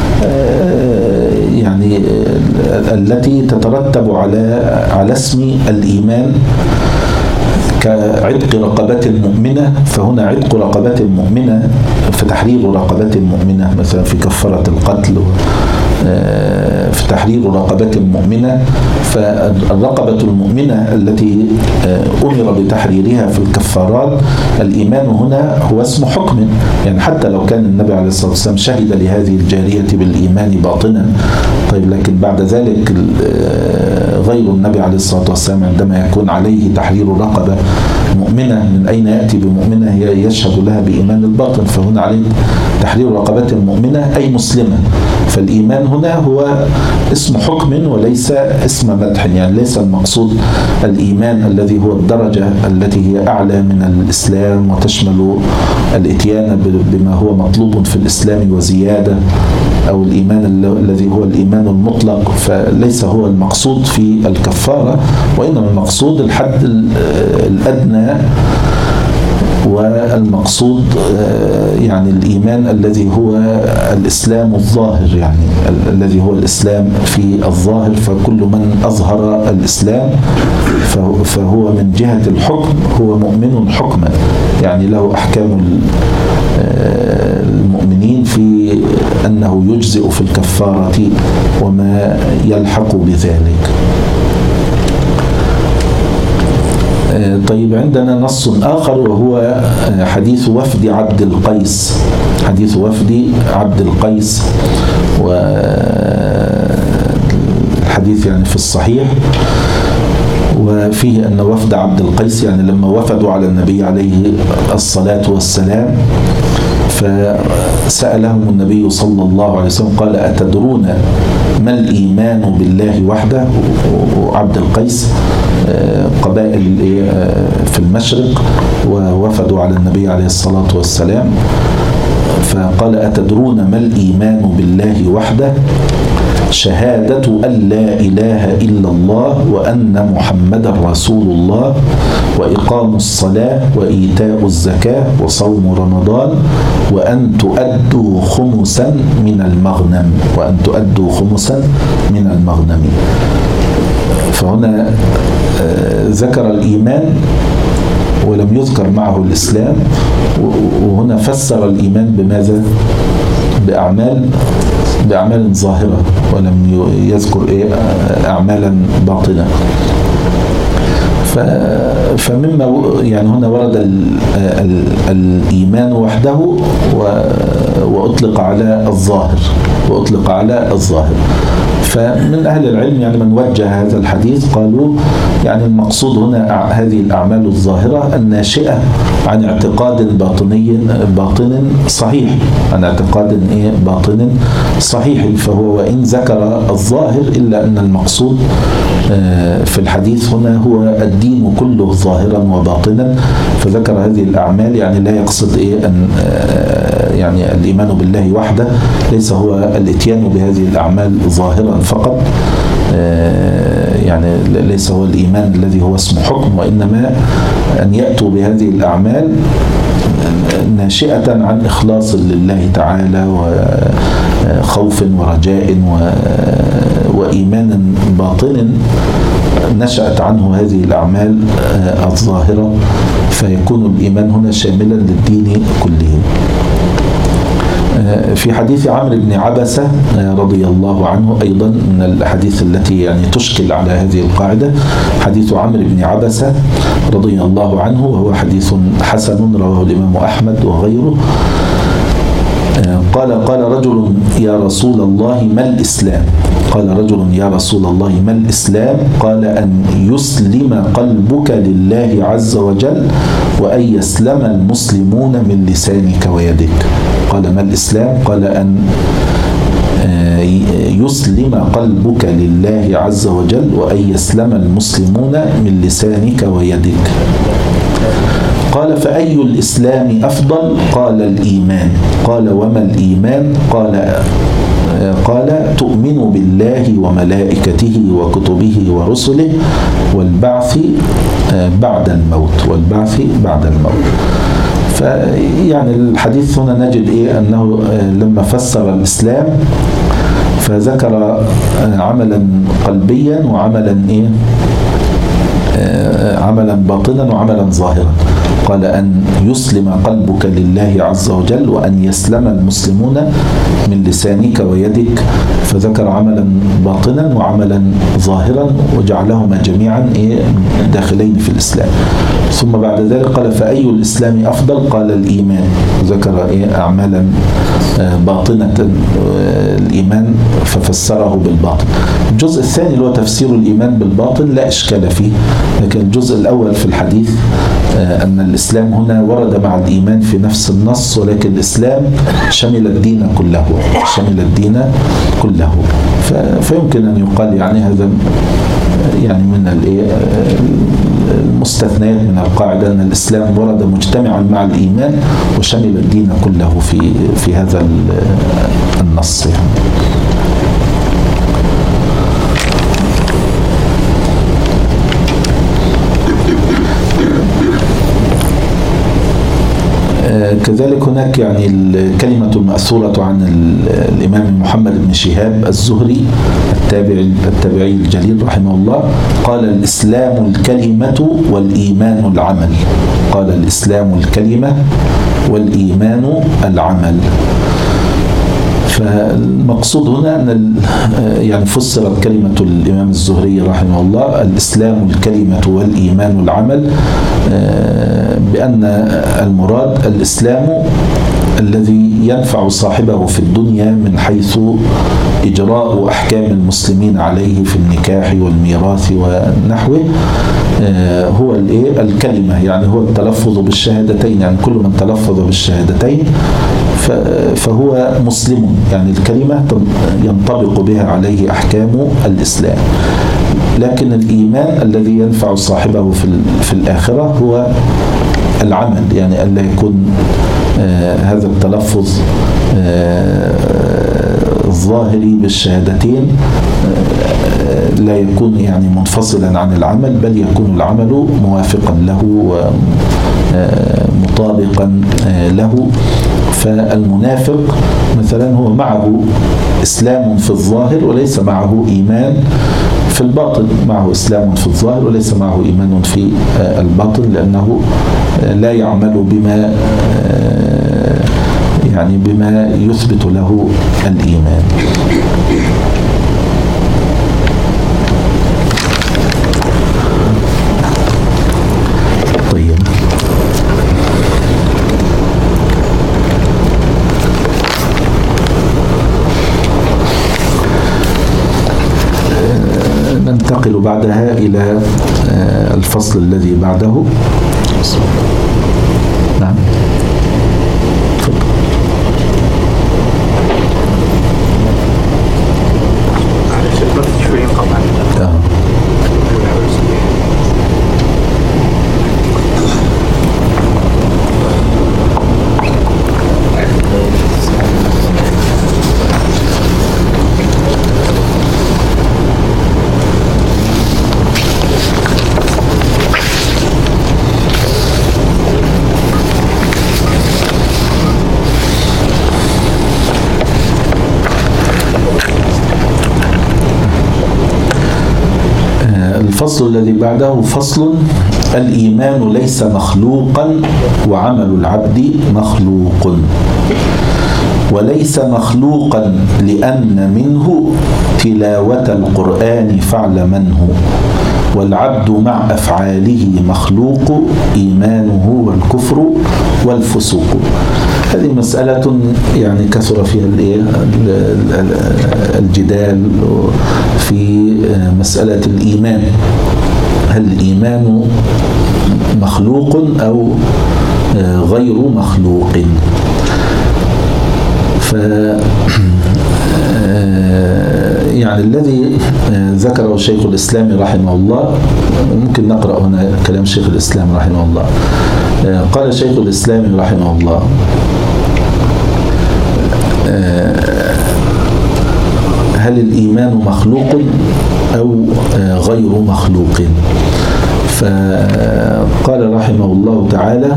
B: يعني التي تترتب على على اسم الإيمان، كعتق رقبة مؤمنة، فهنا عتق رقبة مؤمنة فتحرير رقبة مؤمنة مثلا في كفارة القتل، في تحرير رقبة مؤمنة. فالرقبة المؤمنة التي أمر بتحريرها في الكفارات، الإيمان هنا هو اسم حكم. يعني حتى لو كان النبي عليه الصلاة والسلام شهد لهذه الجارية بالإيمان باطنا، طيب لكن بعد ذلك غير النبي عليه الصلاة والسلام عندما يكون عليه تحرير رقبة مؤمنة، من أين يأتي بمؤمنة هي يشهد لها بإيمان الباطن؟ فهنا عليه تحرير رقبة مؤمنة أي مسلمة. فالإيمان هنا هو اسم حكم وليس اسم مدح، يعني ليس المقصود الإيمان الذي هو الدرجة التي هي أعلى من الإسلام وتشمل الإتيان بما هو مطلوب في الإسلام وزيادة، أو الإيمان الذي هو الإيمان المطلق، فليس هو المقصود في الكفارة، وإنما المقصود الحد الأدنى، والمقصود يعني الإيمان الذي هو الإسلام الظاهر، يعني الذي هو الإسلام في الظاهر. فكل من أظهر الإسلام فهو من جهة الحكم هو مؤمن حكما، يعني له أحكام المؤمنين في أنه يجزئ في الكفارة وما يلحق بذلك. طيب عندنا نص آخر وهو حديث وفد عبد القيس. حديث وفد عبد القيس، والحديث يعني في الصحيح، وفيه أن وفد عبد القيس يعني لما وفدوا على النبي عليه الصلاة والسلام فسألهم النبي صلى الله عليه وسلم قال: أتدرون ما الإيمان بالله وحده؟ وعبد القيس قبائل في المشرق ووفدوا على النبي عليه الصلاة والسلام، فقال: أتدرون ما الإيمان بالله وحده؟ شهادة أن لا إله إلا الله وأن محمدا رسول الله وإقام الصلاة وإيتاء الزكاة وصوم رمضان وأن تؤدوا خمسا من المغنم وأن تؤدوا خمسا من المغنم. فهنا ذكر الإيمان ولم يذكر معه الإسلام، وهنا فسر الإيمان بماذا؟ بأعمال بأعمال ظاهرة، ولم يذكر إيه أعمالا باطنة. فمما يعني هنا ورد ال ال الإيمان وحده وأطلق على الظاهر وأطلق على الظاهر. فمن أهل العلم يعني من وجه هذا الحديث قالوا يعني المقصود هنا هذه الأعمال الظاهرة الناشئة عن اعتقاد باطني باطن صحيح، عن اعتقاد إيه باطن صحيح. فهو وإن ذكر الظاهر إلا أن المقصود في الحديث هنا هو الدين كله ظاهرا وباطنا، فذكر هذه الأعمال يعني لا يقصد إيه أن يعني الإيمان بالله وحده ليس هو الاتيان بهذه الأعمال ظاهرا فقط، يعني ليس هو الإيمان الذي هو اسم حكم، وإنما أن يأتوا بهذه الأعمال ناشئة عن إخلاص لله تعالى وخوف ورجاء وإيمان باطن نشأت عنه هذه الأعمال الظاهرة، فيكون الإيمان هنا شاملا للدين كله. في حديث عمرو بن عبسة رضي الله عنه أيضا من الأحاديث التي يعني تشكل على هذه القاعدة، حديث عمرو بن عبسة رضي الله عنه، وهو حديث حسن رواه الإمام أحمد وغيره. قال قال رجل يا رسول الله ما الإسلام؟ قال رجل يا رسول الله ما الإسلام؟ قال أن يسلم قلبك لله عز وجل وأن يسلم المسلمون من لسانك ويدك. قال ما الإسلام؟ قال أن يسلم قلبك لله عز وجل وأن يسلم المسلمون من لسانك ويدك. قال فأي الإسلام أفضل؟ قال الإيمان. قال وما الإيمان؟ قال قال تؤمن بالله وملائكته وكتبه ورسله والبعث بعد الموت والبعث بعد الموت. فيعني الحديث هنا نجد إيه أنه لما فسر الإسلام فذكر عملا قلبيا وعملا إيه عملا باطنا وعملا ظاهرا. قال أن يسلم قلبك لله عز وجل وأن يسلم المسلمون من لسانك ويدك، فذكر عملا باطنا وعملا ظاهرا وجعلهما جميعا داخلين في الإسلام. ثم بعد ذلك قال فأي الإسلام أفضل؟ قال الإيمان، ذكر أعمالا باطنة الإيمان ففسره بالباطن. الجزء الثاني اللي هو تفسير الإيمان بالباطن لا إشكال فيه، لكن الجزء الأول في الحديث أن الإسلام هنا ورد مع الإيمان في نفس النص، ولكن الإسلام شمل الدين كله شمل الدين كله فيمكن أن يقال يعني هذا يعني من المستثنيات من القاعدة أن الإسلام ورد مجتمعا مع الإيمان وشمل الدين كله في في هذا النص يعني. كذلك هناك يعني الكلمة المأثورة عن الإمام محمد بن شهاب الزهري التابعي التابعي الجليل رحمه الله، قال الإسلام الكلمة والإيمان العمل. قال الإسلام الكلمة والإيمان العمل. فالمقصود هنا أن يعني فسرت كلمة الإمام الزهري رحمه الله الإسلام الكلمة والإيمان العمل بأن المراد الإسلام الذي ينفع صاحبه في الدنيا من حيث إجراء أحكام المسلمين عليه في النكاح والميراث ونحوه هو الكلمة، يعني هو التلفظ بالشهادتين، يعني كل من تلفظ بالشهادتين فهو مسلم، يعني الكلمة ينطبق بها عليه أحكام الإسلام. لكن الإيمان الذي ينفع صاحبه في في الآخرة هو العمل، يعني ألا يكون آه هذا التلفظ آه الظاهري بالشهادتين آه لا يكون يعني منفصلا عن العمل، بل يكون العمل موافقا له ومطابقا له. فالمنافق مثلا هو معه إسلام في الظاهر وليس معه إيمان في الباطن، معه إسلام في الظاهر وليس معه إيمان في الباطن، لأنه لا يعمل بما يعني بما يثبت له الإيمان. طيب ننتقل بعدها إلى الفصل الذي بعده. نعم تفضل. الفصل الذي بعده فصل: الإيمان ليس مخلوقا وعمل العبد مخلوق، وليس مخلوقا لأن منه تلاوة القرآن فاعلمنه، والعبد مع أفعاله مخلوق، إيمانه والكفر والفسوق. هذه مسألة يعني كثر فيها الجدال في مسألة الإيمان، هل الإيمان مخلوق أو غير مخلوق؟ ف يعني الذي ذكره شيخ الإسلام رحمه الله، ممكن نقرأ هنا كلام شيخ الإسلام رحمه الله. قال شيخ الإسلام رحمه الله: هل الإيمان مخلوق أو غير مخلوق؟ فقال رحمه الله تعالى: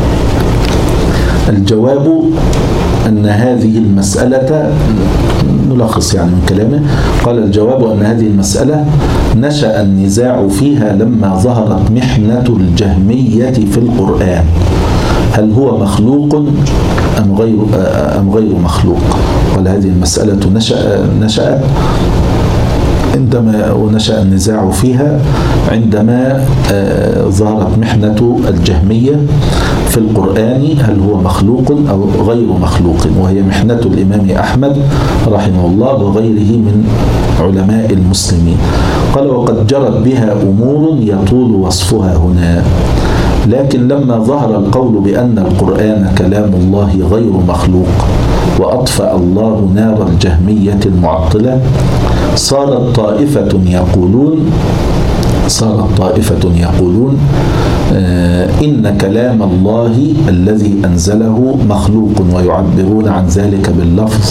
B: الجواب أن هذه المسألة، نلخص يعني من كلامه، قال: الجواب أن هذه المسألة نشأ النزاع فيها لما ظهرت محنة الجهمية في القرآن، هل هو مخلوق أم غير أم غير مخلوق؟ قال: هذه المسألة نشأ نشأت عندما ونشأ النزاع فيها عندما ظهرت محنة الجهمية في القرآن، هل هو مخلوق أو غير مخلوق، وهي محنة الإمام أحمد رحمه الله وغيره من علماء المسلمين. قال: وقد جرت بها أمور يطول وصفها هنا، لكن لما ظهر القول بأن القرآن كلام الله غير مخلوق وأطفأ الله نار الجهمية المعطلة، صارت طائفة يقولون صارت طائفة يقولون آه إن كلام الله الذي أنزله مخلوق، ويعبرون عن ذلك باللفظ،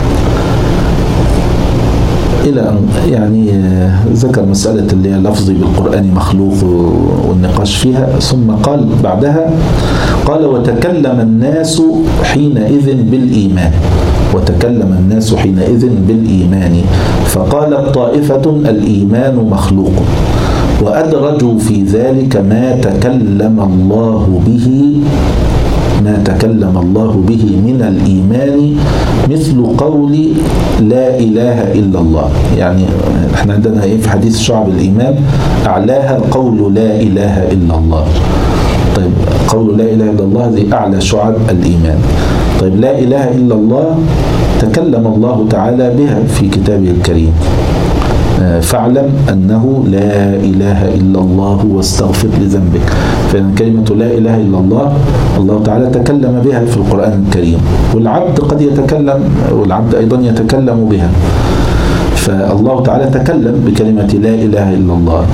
B: إلى أن يعني ذكر مسألة اللي هي لفظي بالقرآن مخلوق والنقاش فيها. ثم قال بعدها، قال: وتكلم الناس حينئذ بالإيمان وتكلم الناس حينئذ بالإيمان فقالت طائفة: الإيمان مخلوق، وأدرجوا في ذلك ما تكلم الله به ما تكلم الله به من الإيمان، مثل قول لا إله إلا الله. يعني احنا عندنا في حديث شعب الإيمان أعلاها قول لا إله إلا الله. طيب، قول لا إله إلا الله هذه أعلى شعب الإيمان. طيب، لا إله إلا الله تكلم الله تعالى بها في كتابه الكريم: فاعلم أنه لا إله إلا الله واستغفر لذنبك. فإن كلمة لا إله إلا الله الله تعالى تكلم بها في القرآن الكريم، والعبد قد يتكلم والعبد أيضا يتكلم بها. فالله تعالى تكلم بكلمة لا إله إلا الله.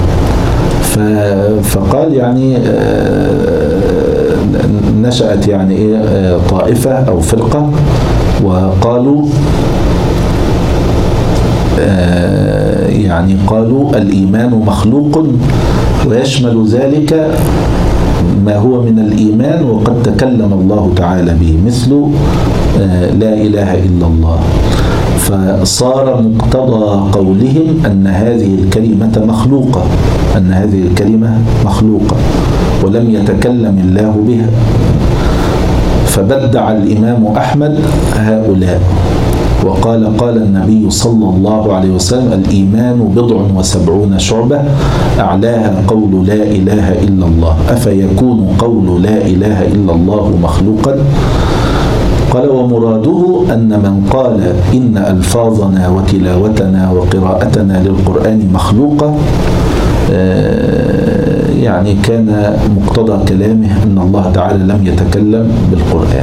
B: فقال يعني نشأت يعني إيه طائفة أو فرقة وقالوا يعني قالوا الإيمان مخلوق، ويشمل ذلك ما هو من الإيمان وقد تكلم الله تعالى به، مثل لا إله إلا الله. فصار مقتضى قولهم أن هذه الكلمة مخلوقة أن هذه الكلمة مخلوقة ولم يتكلم الله بها. فبدع الإمام أحمد هؤلاء وقال: قال النبي صلى الله عليه وسلم: الإيمان بضع وسبعون شعبة، أعلاها قول لا إله إلا الله، أفيكون قول لا إله إلا الله مخلوقا؟ قال: ومراده أن من قال إن ألفاظنا وتلاوتنا وقراءتنا للقرآن مخلوقة، يعني كان مقتضى كلامه أن الله تعالى لم يتكلم بالقرآن،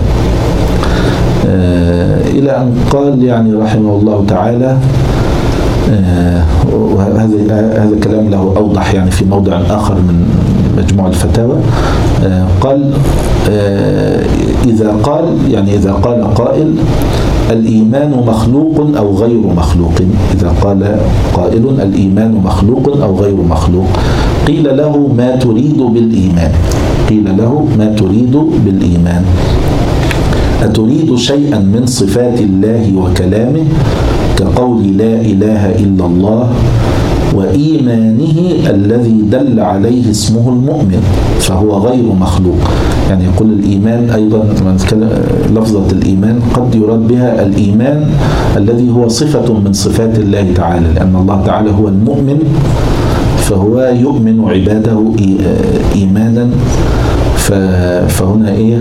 B: إلى أن قال يعني رحمه الله تعالى، وهذا هذا كلام له أوضح يعني في موضع آخر من مجموع الفتاوى. قال: إذا قال يعني إذا قال قائل الإيمان مخلوق أو غير مخلوق، إذا قال قائل الإيمان مخلوق أو غير مخلوق، قيل له: ما تريد بالإيمان؟ قيل له: ما تريد بالإيمان؟ أتريد شيئا من صفات الله وكلامه كقول لا إله إلا الله وإيمانه الذي دل عليه اسمه المؤمن فهو غير مخلوق. يعني يقول الإيمان أيضا لفظة الإيمان قد يراد بها الإيمان الذي هو صفة من صفات الله تعالى، لأن الله تعالى هو المؤمن فهو يؤمن عباده إيمانا. فهنا إيه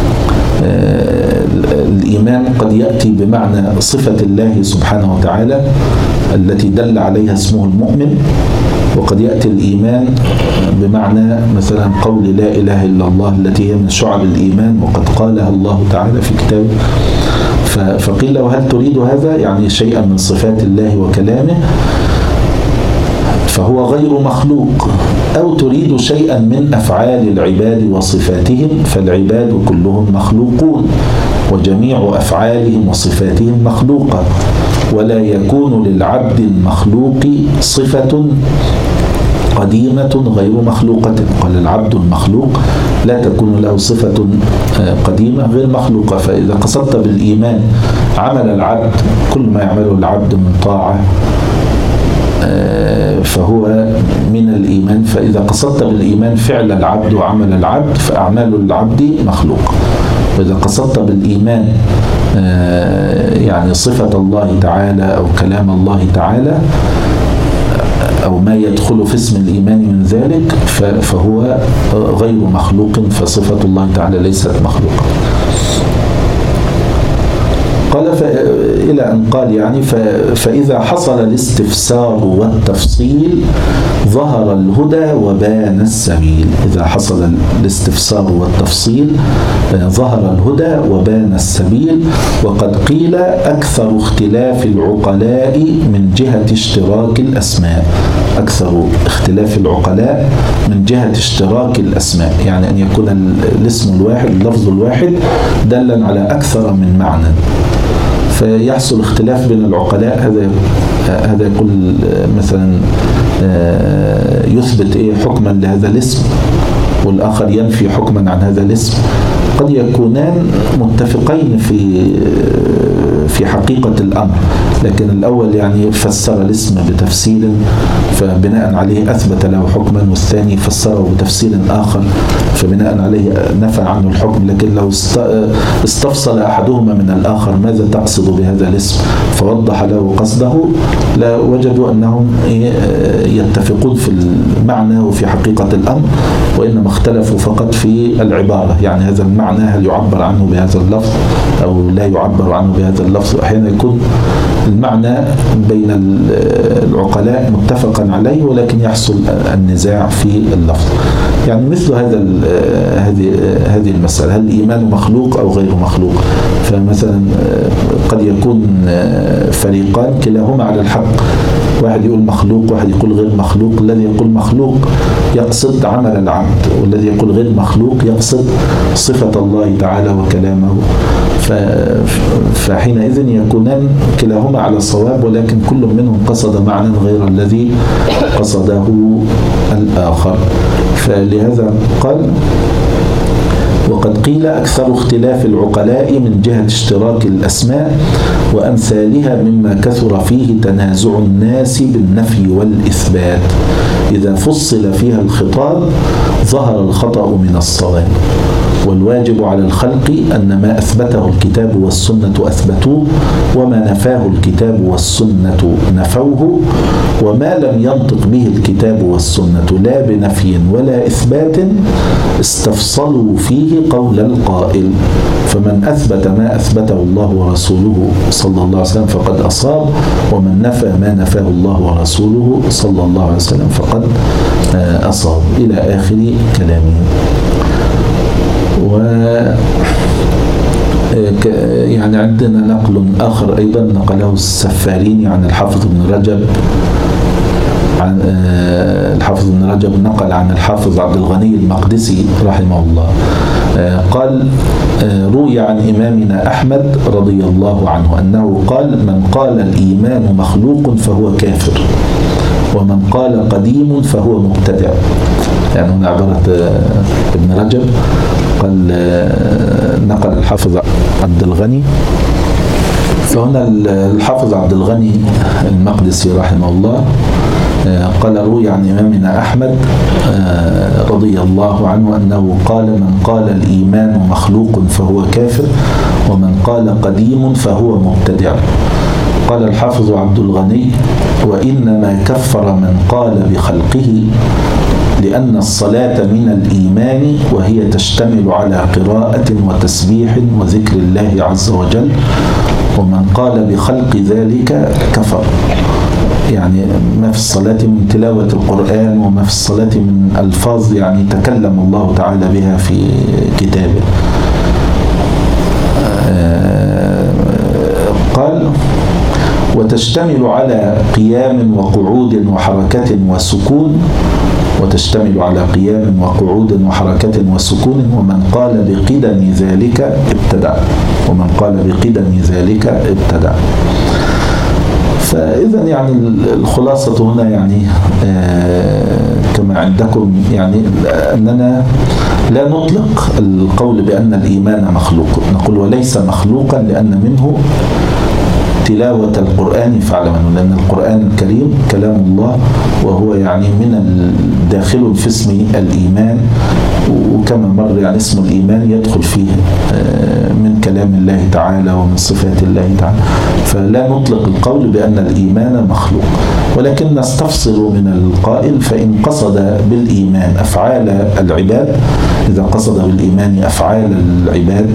B: الإيمان قد يأتي بمعنى صفة الله سبحانه وتعالى التي دل عليها اسمه المؤمن، وقد يأتي الإيمان بمعنى مثلا قول لا إله إلا الله التي هي من شعب الإيمان وقد قالها الله تعالى في كتابه. فقيل وهل تريد هذا يعني شيئا من صفات الله وكلامه فهو غير مخلوق، أو تريد شيئا من أفعال العباد وصفاتهم فالعباد كلهم مخلوقون وجميع أفعالهم وصفاتهم مخلوقة، ولا يكون للعبد المخلوق صفة قديمة غير مخلوقة. قال العبد المخلوق لا تكون له صفة قديمة غير مخلوقة. فإذا قصدت بالإيمان عمل العبد كل ما يعمله العبد من طاعة فهو من الإيمان. فإذا قصدت بالإيمان فعل العبد وعمل العبد فأعمال العبد مخلوق. وإذا قصدت بالإيمان يعني صفة الله تعالى أو كلام الله تعالى أو ما يدخل في اسم الإيمان من ذلك فهو غير مخلوق، فصفة الله تعالى ليست مخلوقة. قال إلى أن قال يعني فإذا حصل الاستفسار والتفصيل ظهر الهدى وبان السبيل. إذا حصل الاستفسار والتفصيل ظهر الهدى وبان السبيل. وقد قيل أكثر اختلاف العقلاء من جهة اشتراك الأسماء. أكثر اختلاف العقلاء من جهة اشتراك الأسماء، يعني أن يكون الاسم الواحد اللفظ الواحد دلا على أكثر من معنى فيحصل اختلاف بين العقلاء. هذا هذا يقول مثلا يثبت ايه حكما لهذا الاسم والآخر ينفي حكما عن هذا الاسم. قد يكونان متفقين في في حقيقة الأمر، لكن الأول يعني فسر الاسم بتفسير فبناء عليه أثبت له حكما، والثاني فسره بتفسير آخر فبناء عليه نفى عنه الحكم. لكن لو استفصل أحدهما من الآخر ماذا تقصد بهذا الاسم فوضح له قصده لا وجدوا أنهم يتفقون في المعنى وفي حقيقة الأمر، وإنما اختلفوا فقط في العبارة، يعني هذا المعنى هل يعبر عنه بهذا اللفظ أو لا يعبر عنه بهذا اللفظ. أحيانا يكون المعنى بين العقلاء متفقا عليه ولكن يحصل النزاع في اللفظ. يعني مثل هذا هذه هذه المسألة، هل الإيمان مخلوق أو غير مخلوق؟ فمثلا قد يكون فريقان كلاهما على الحق، واحد يقول مخلوق واحد يقول غير مخلوق. الذي يقول مخلوق يقصد عمل العبد، والذي يقول غير مخلوق يقصد صفة الله تعالى وكلامه. فحينئذ يكونان كلاهما على صواب، ولكن كل منهم قصد معنى غير الذي قصده الآخر. فلهذا قال وقد قيل أكثر اختلاف العقلاء من جهة اشتراك الأسماء وأمثالها مما كثر فيه تنازع الناس بالنفي والإثبات. إذا فصل فيها الخطاب ظهر الخطأ من الصواب، والواجب على الخلق أن ما أثبته الكتاب والسنة أثبتوه، وما نفاه الكتاب والسنة نفوه، وما لم ينطق به الكتاب والسنة لا بنفي ولا إثبات استفصلوا فيه قول القائل. فمن أثبت ما أثبته الله ورسوله صلى الله عليه وسلم فقد أصاب، ومن نفى ما نفاه الله ورسوله صلى الله عليه وسلم فقد أصاب، إلى آخر كلامه. و يعني عندنا نقل آخر أيضا نقله السفاريني عن الحافظ بن رجب عن الحافظ بن رجب نقل عن الحافظ عبد الغني المقدسي رحمه الله قال روي عن إمامنا أحمد رضي الله عنه أنه قال من قال الإيمان مخلوق فهو كافر، ومن قال قديم فهو مبتدع. يعني هنا عبارة ابن رجب قال نقل الحافظ عبد الغني، فهنا الحافظ عبد الغني المقدسي رحمه الله قال روي عن إمامنا أحمد رضي الله عنه أنه قال من قال الإيمان مخلوق فهو كافر ومن قال قديم فهو مبتدع. قال الحافظ عبد الغني وإنما كفر من قال بخلقه لأن الصلاة من الإيمان وهي تشتمل على قراءة وتسبيح وذكر الله عز وجل، ومن قال بخلق ذلك كفر. يعني ما في الصلاة من تلاوة القرآن وما في الصلاة من ألفاظ يعني تكلم الله تعالى بها في كتابه. قال وتشتمل على قيام وقعود وحركة وسكون وتشتمل على قيام وقعود وحركة وسكون ومن قال بقدم ذلك ابتدع ومن قال بقدم ذلك ابتدع. فإذا يعني الخلاصة هنا يعني كما عندكم يعني أننا لا نطلق القول بأن الإيمان مخلوق، نقول وليس مخلوقا لأن منه تلاوة القرآن فاعلموا، لأن القرآن الكريم كلام الله وهو يعني من الداخل في اسم الإيمان، وكما مر يعني اسم الإيمان يدخل فيه من كلام الله تعالى ومن صفات الله تعالى. فلا نطلق القول بأن الإيمان مخلوق، ولكن نستفصل من القائل فإن قصد بالإيمان أفعال العباد، إذا قصد بالإيمان أفعال العباد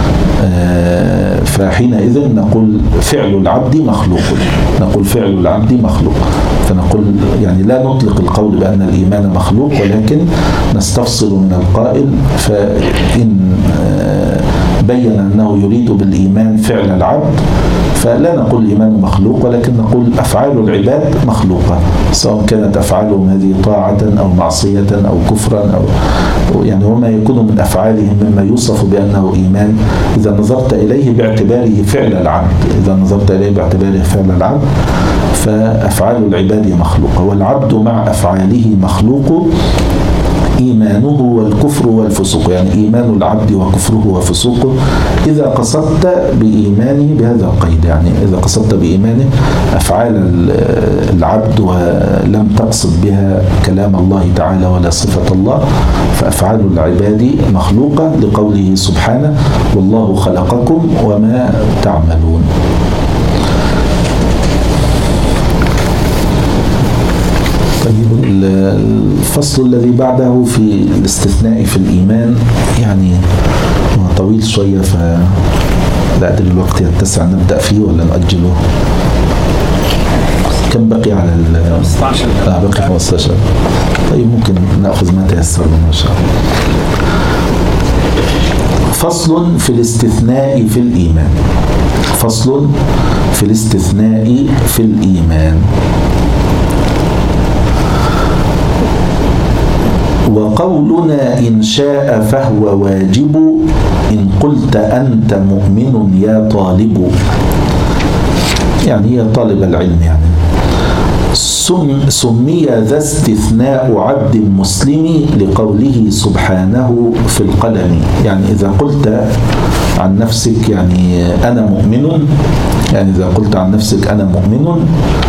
B: فحينئذ نقول فعل العبد مخلوق، نقول فعل العبد مخلوق. فنقول يعني لا نطلق القول بأن الإيمان مخلوق، ولكن نستفصل من القائل فإن بين أنه يريد بالإيمان فعل العبد فلا نقول الإيمان مخلوق، ولكن نقول أفعال العباد مخلوقة، سواء كانت أفعالهم هذه طاعة أو معصية أو كفرا أو يعني وما يكون من أفعالهم مما يوصف بأنه إيمان إذا نظرت إليه باعتباره فعل العبد، إذا نظرت إليه باعتباره فعل العبد فأفعال العباد مخلوقة، والعبد مع أفعاله مخلوق إيمانه والكفر والفسوق، يعني إيمان العبد وكفره وفسوقه إذا قصدت بإيمانه بهذا القيد، يعني إذا قصدت بإيمانه أفعال العبد ولم تقصد بها كلام الله تعالى ولا صفة الله فأفعال العباد مخلوقة لقوله سبحانه والله خلقكم وما تعملون. الفصل الذي بعده في الاستثناء في الإيمان يعني طويل شوية، فلا أدري الوقت يتسع نبدأ فيه ولا نؤجله. كم بقي على ال
C: خمسة عشر؟
B: لا بقي خمسة عشر. طيب ممكن نأخذ ما تيسر منه إن شاء الله. فصل في الاستثناء في الإيمان. فصل في الاستثناء في الإيمان. وقولنا إن شاء فهو واجب إن قلت أنت مؤمن يا طالب، يعني يا طالب العلم، يعني سمي ذا استثناء عبد مسلم لقوله سبحانه في القلم. يعني إذا قلت عن نفسك يعني أنا مؤمن، يعني إذا قلت عن نفسك أنا مؤمن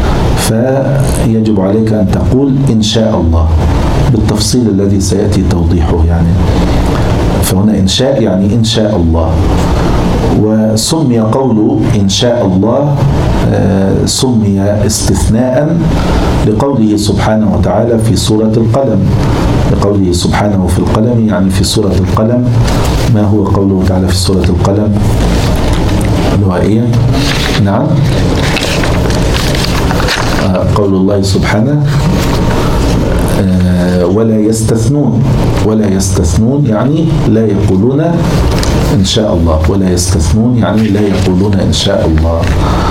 B: فيجب عليك أن تقول إن شاء الله بالتفصيل الذي سيأتي توضيحه. يعني فهنا إن شاء يعني إن شاء الله. وسمي قوله إن شاء الله سمي استثناء لقوله سبحانه وتعالى في سورة القلم، لقوله سبحانه في القلم يعني في سورة القلم. ما هو قوله تعالى في سورة القلم؟ الوائية. نعم، قول الله سبحانه ولا يستثنون، ولا يستثنون يعني لا يقولون إن شاء الله، ولا يستثنون يعني لا يقولون إن شاء الله.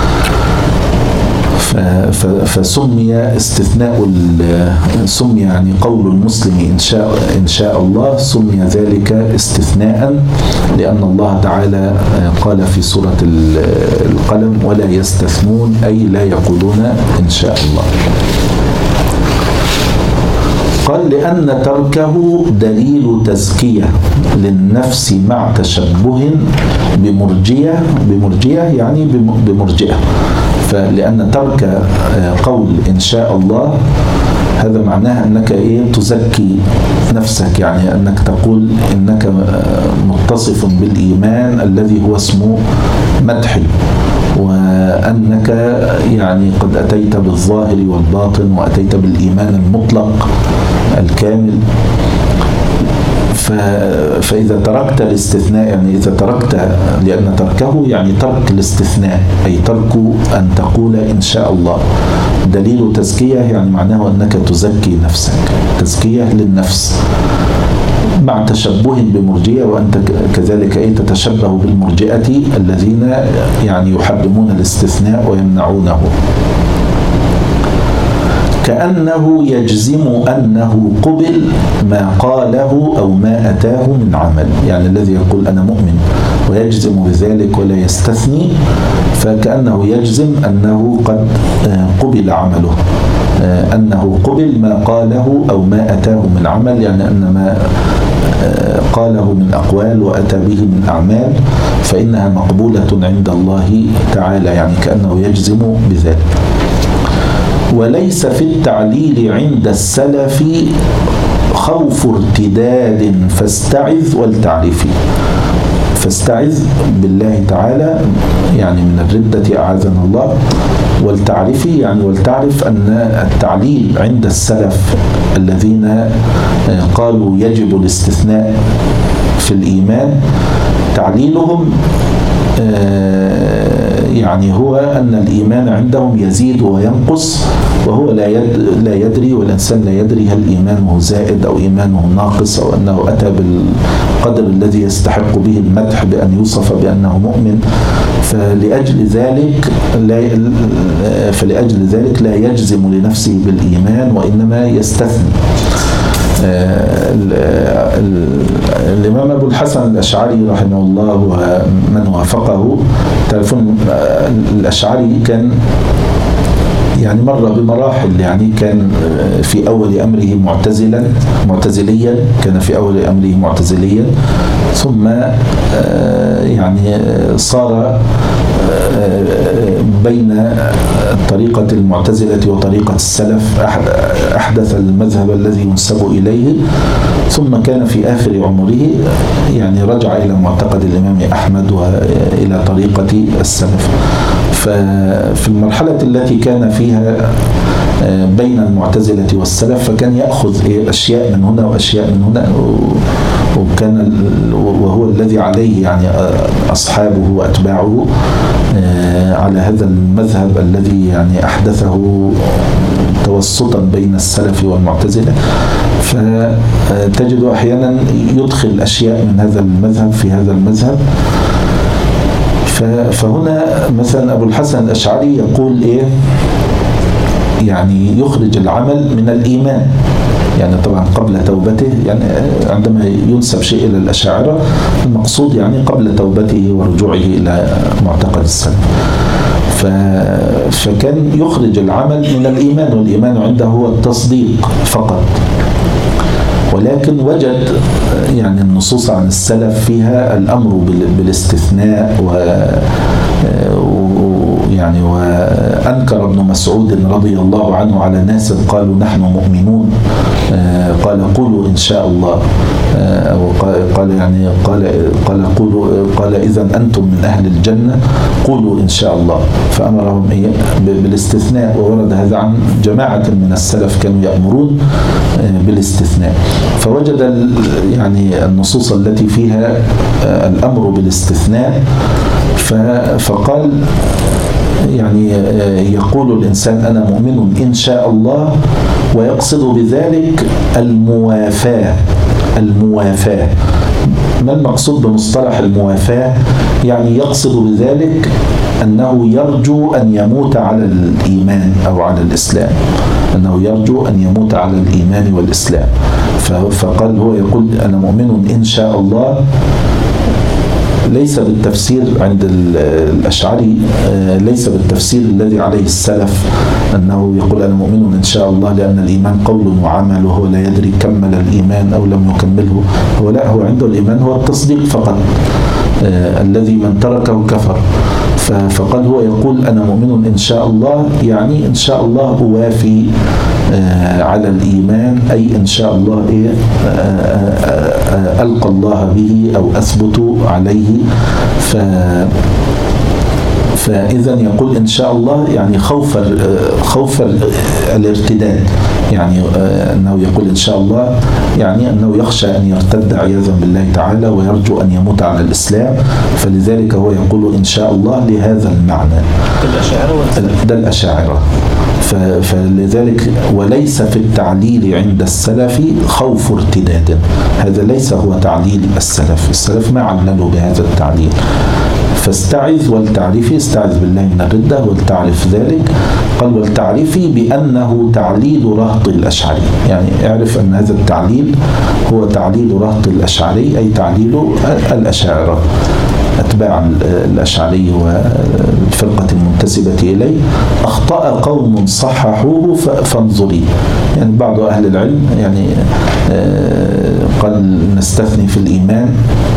B: فسمي استثناء سمي يعني قول المسلم إن شاء إن شاء الله سمي ذلك استثناء لأن الله تعالى قال في سورة القلم ولا يستثنون أي لا يقولون إن شاء الله. قال لأن تركه دليل تزكية للنفس مع تشبه بمرجية بمرجية يعني بمرجئة. فلأن ترك قول إن شاء الله هذا معناه أنك إيه تزكي نفسك، يعني أنك تقول إنك متصف بالإيمان الذي هو اسمه مدحي، وأنك يعني قد أتيت بالظاهر والباطن وأتيت بالإيمان المطلق الكامل. فإذا تركت الاستثناء، يعني إذا تركت، لأن تركه يعني ترك الاستثناء، أي ترك أن تقول إن شاء الله دليل تزكية، يعني معناه أنك تزكي نفسك تزكية للنفس مع تشبه بمرجئة، وأنت كذلك أي تتشبه بالمرجئة الذين يعني يحرمون الاستثناء ويمنعونه. كأنه يجزم أنه قبل ما قاله أو ما أتاه من عمل، يعني الذي يقول أنا مؤمن ويجزم بذلك ولا يستثني، فكأنه يجزم أنه قد قبل عمله، أنه قبل ما قاله أو ما أتاه من عمل، يعني أن ما قاله من أقوال وأتى به من أعمال فإنها مقبولة عند الله تعالى، يعني كأنه يجزم بذلك. وليس في التعليل عند السلف خوف ارتداد فاستعذ والتعريف. فاستعذ بالله تعالى يعني من الردة أعاذنا الله، والتعريف يعني والتعرف أن التعليل عند السلف الذين قالوا يجب الاستثناء في الإيمان، تعليلهم يعني هو أن الإيمان عندهم يزيد وينقص، وهو لا لا يدري، والإنسان لا يدري هل إيمانه زائد أو إيمانه ناقص، أو أنه أتى بالقدر الذي يستحق به المدح بأن يوصف بأنه مؤمن. فلأجل ذلك لا فلأجل ذلك لا يجزم لنفسه بالإيمان، وإنما يستثني. الإمام أبو الحسن الأشعري رحمه الله ومن وافقه، تعرفون الأشعري كان يعني مر بمراحل، يعني كان في أول أمره معتزلا معتزليا كان في أول أمره معتزليا ثم يعني صار بين طريقة المعتزلة وطريقة السلف، أحدث المذهب الذي ينسب إليه، ثم كان في آخر عمره يعني رجع إلى معتقد الإمام أحمد وإلى طريقة السلف. ففي المرحلة التي كان فيها بين المعتزلة والسلف فكان يأخذ أشياء من هنا وأشياء من هنا، وكان وهو الذي عليه يعني أصحابه وأتباعه على هذا المذهب الذي يعني أحدثه توسطا بين السلف والمعتزلة. فتجد أحيانا يدخل أشياء من هذا المذهب في هذا المذهب. فهنا مثلا أبو الحسن الأشعري يقول إيه، يعني يخرج العمل من الإيمان، يعني طبعا قبل توبته، يعني عندما ينسب شيء إلى الأشاعرة المقصود يعني قبل توبته ورجوعه إلى معتقد السلف. فكان يخرج العمل من الإيمان، والإيمان عنده هو التصديق فقط. ولكن وجد يعني النصوص عن السلف فيها الأمر بالاستثناء، و يعني وأنكر ابن مسعود رضي الله عنه على ناس قالوا نحن مؤمنون، قال قولوا إن شاء الله، أو قال يعني قال قال قولوا قال إذا أنتم من أهل الجنة قولوا إن شاء الله، فأمرهم إيه بالاستثناء. وورد هذا عن جماعة من السلف كانوا يأمرون بالاستثناء، فوجد يعني النصوص التي فيها الأمر بالاستثناء، فقال يعني يقول الإنسان أنا مؤمن إن شاء الله، ويقصد بذلك الموافاة. الموافاة ما المقصود بمصطلح الموافاة؟ يعني يقصد بذلك أنه يرجو أن يموت على الإيمان أو على الإسلام، أنه يرجو أن يموت على الإيمان والإسلام. فقال هو يقول أنا مؤمن إن شاء الله، ليس بالتفسير عند الأشعري، ليس بالتفسير الذي عليه السلف أنه يقول أنا مؤمن إن شاء الله لأن الإيمان قول وعمل وهو لا يدري كمل الإيمان أو لم يكمله. هو لا، هو عنده الإيمان هو التصديق فقط، الذي من تركه كفر. فقد هو يقول أنا مؤمن إن شاء الله، يعني إن شاء الله أوافي على الإيمان، أي إن شاء الله إيه ألقى الله به أو أثبت عليه. ف فإذا يقول إن شاء الله يعني خوف خوف الارتداد، يعني أنه يقول إن شاء الله يعني أنه يخشى أن يرتد عياذا بالله تعالى ويرجو أن يموت على الإسلام، فلذلك هو يقول إن شاء الله لهذا المعنى. ده الأشاعرة. فلذلك وليس في التعليل عند السلف خوف ارتداد، هذا ليس هو تعليل السلف. السلف ما عللوا بهذا التعليل. فاستعذ والتعريفي، استعذ بالله من الردة ولتعرف ذلك. قال والتعريفي بأنه تعليل رهط الأشعري، يعني اعرف أن هذا التعليل هو تعليل رهط الأشعري، أي تعليل الأشاعرة أتباع الأشعري والفرقة المنتسبة إليه. أخطأ قوم صححوه فانظري، يعني بعض أهل العلم يعني قال نستثني في الإيمان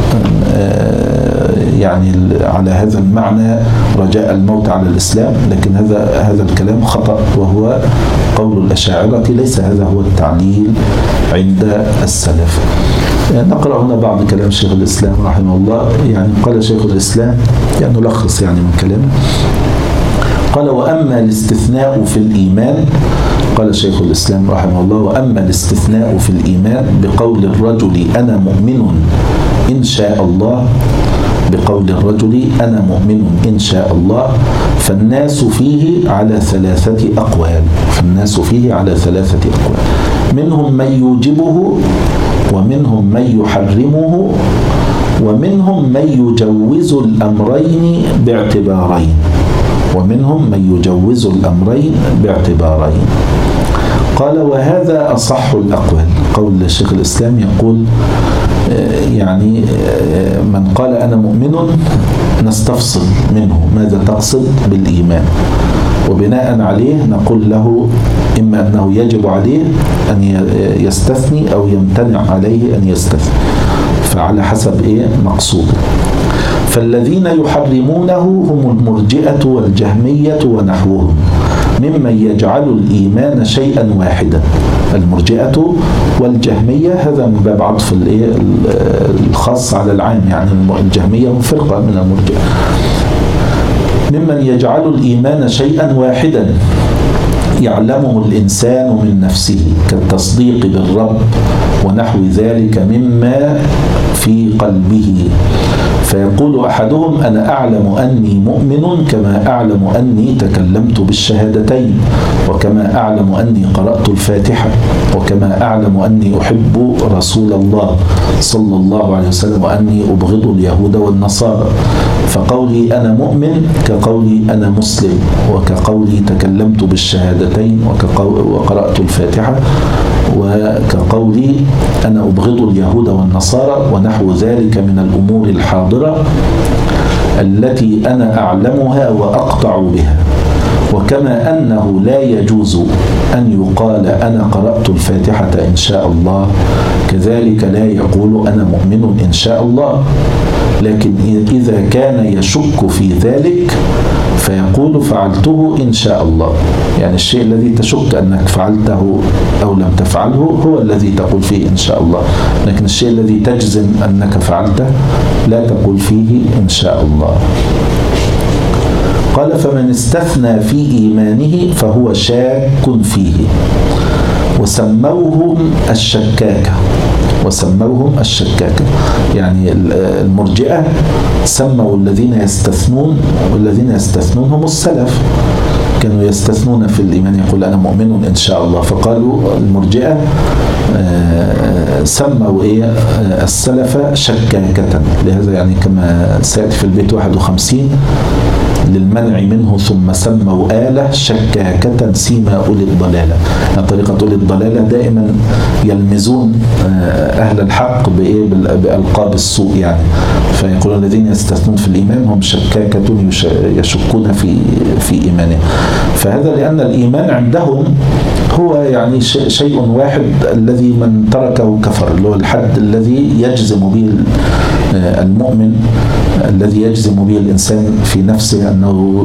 B: يعني على هذا المعنى رجاء الموت على الإسلام، لكن هذا هذا الكلام خطأ، وهو قول الأشاعرة، ليس هذا هو التعليل عند السلف. نقرأ هنا بعض كلام شيخ الإسلام رحمه الله. يعني قال شيخ الإسلام، يعني نلخص يعني من كلامه. قال وأما الاستثناء في الإيمان، قال شيخ الإسلام رحمه الله وأما الاستثناء في الإيمان بقول الرجل أنا مؤمن إن شاء الله، بقول الرجل أنا مؤمن إن شاء الله، فالناس فيه على ثلاثة أقوال، فالناس فيه على ثلاثة أقوال، منهم من يوجبه ومنهم من يحرمه ومنهم من يجوز الأمرين باعتبارين، ومنهم من يجوز الأمرين باعتبارين. قال وهذا أصح الأقوال. قول الشيخ الإسلام يقول يعني من قال أنا مؤمن نستفصل منه ماذا تقصد بالإيمان، وبناء عليه نقول له إما أنه يجب عليه أن يستثني أو يمتنع عليه أن يستثني، فعلى حسب إيه مقصوده. فالذين يحرمونه هم المرجئة والجهمية ونحوهم ممن يجعل الإيمان شيئا واحدا. المرجئة والجهمية هذا من باب عطف الخاص على العام، يعني الجهمية هم فرقة من المرجئة. ممن يجعل الإيمان شيئا واحدا يعلمه الإنسان من نفسه كالتصديق بالرب ونحو ذلك مما في قلبه، فيقول أحدهم أنا أعلم أني مؤمن كما أعلم أني تكلمت بالشهادتين، وكما أعلم أني قرأت الفاتحة، وكما أعلم أني أحب رسول الله صلى الله عليه وسلم وأني أبغض اليهود والنصارى. فقولي أنا مؤمن كقولي أنا مسلم، وكقولي تكلمت بالشهادتين وقرأت الفاتحة، وكقولي أنا أبغض اليهود والنصارى، ونحو ذلك من الأمور الحاضرة التي أنا أعلمها وأقطع بها. وكما أنه لا يجوز أن يقال أنا قرأت الفاتحة إن شاء الله، كذلك لا يقول أنا مؤمن إن شاء الله، لكن إذا كان يشك في ذلك فيقول فعلته إن شاء الله، يعني الشيء الذي تشك أنك فعلته أو لم تفعله هو الذي تقول فيه إن شاء الله، لكن الشيء الذي تجزم أنك فعلته لا تقول فيه إن شاء الله. قال فمن استثنى في إيمانه فهو شاك فيه، وسموهم الشكاكة، وسموهم الشكاكة يعني المرجئة سموا الذين يستثنون، والذين يستثنون هم السلف، كانوا يستثنون في الإيمان، يقول أنا مؤمن إن شاء الله، فقالوا المرجئة سموا إيه السلف شكاكة. لهذا يعني كما سيأتي في البيت واحد وخمسين للمنع منه ثم سموا آلة شكاكة سيما أولي الضلالة. يعني طريقة أولي الضلالة دائما يلمزون أهل الحق بألقاب السوء، يعني فيقولون الذين يستثنون في الإيمان هم شكاكة يشكون في في إيمانه. فهذا لأن الإيمان عندهم هو يعني شيء واحد الذي من تركه كفر، اللي هو الحد الذي يجزم به المؤمن، الذي يجزم به الإنسان في نفسه أنه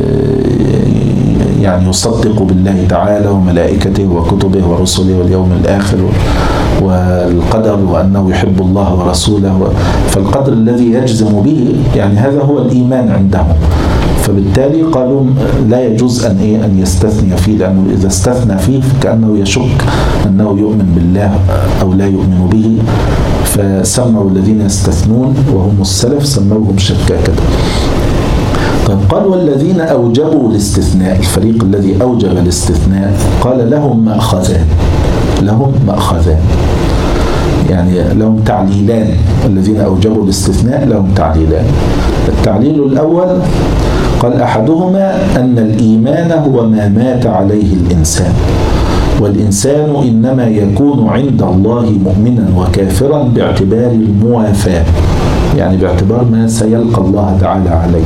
B: يعني يصدق بالله تعالى وملائكته وكتبه ورسله واليوم الآخر والقدر وأنه يحب الله ورسوله. فالقدر الذي يجزم به يعني هذا هو الإيمان عندهم. فبالتالي قالوا لا يجوز أن إيه أن يستثني فيه، لأنه إذا استثنى فيه فكأنه يشك أنه يؤمن بالله أو لا يؤمن به. فسموا الذين يستثنون وهم السلف سموهم شكاكة. طيب قال والذين أوجبوا الاستثناء، الفريق الذي أوجب الاستثناء قال لهم مأخذان، لهم مأخذان يعني لهم تعليلان. الذين أوجبوا الاستثناء لهم تعليلان. التعليل الأول قال أحدهما أن الإيمان هو ما مات عليه الإنسان، والإنسان إنما يكون عند الله مؤمنا وكافرا باعتبار الموافاة، يعني باعتبار ما سيلقى الله تعالى عليه،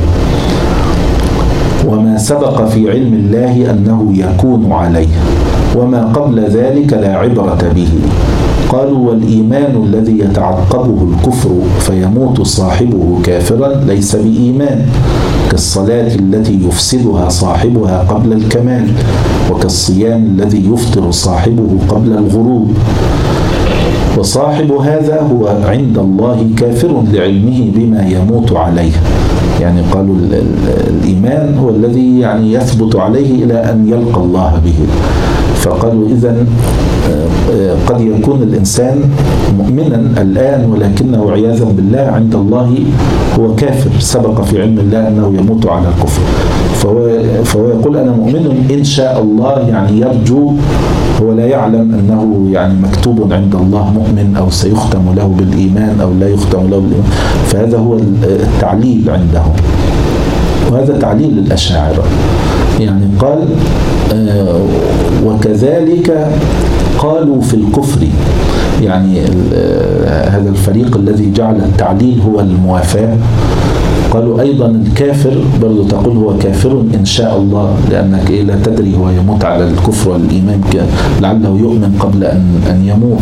B: وما سبق في علم الله أنه يكون عليه، وما قبل ذلك لا عبرة به. قالوا والإيمان الذي يتعقبه الكفر فيموت صاحبه كافرا ليس بإيمان، كالصلاة التي يفسدها صاحبها قبل الكمال، وكالصيام الذي يفطر صاحبه قبل الغروب. وصاحب هذا هو عند الله كافر لعلمه بما يموت عليه. يعني قالوا الإيمان هو الذي يعني يثبت عليه إلى أن يلقى الله به. فقالوا إذن قد يكون الإنسان مؤمنا الآن ولكنه عياذا بالله عند الله هو كافر، سبق في علم الله أنه يموت على الكفر. فهو, فهو يقول أنا مؤمن إن شاء الله، يعني يرجو، هو لا يعلم أنه يعني مكتوب عند الله مؤمن أو سيختم له بالإيمان أو لا يختم له بالإيمان. فهذا هو التعليل عندهم، وهذا تعليل الأشاعرة. يعني قال آه وكذلك قالوا في الكفر، يعني هذا الفريق الذي جعل التعليل هو الموافاة. قالوا أيضا الكافر برضو تقول هو كافر إن شاء الله، لأنك إيه لا تدري هو يموت على الكفر والإيمان لعله يؤمن قبل أن أن يموت.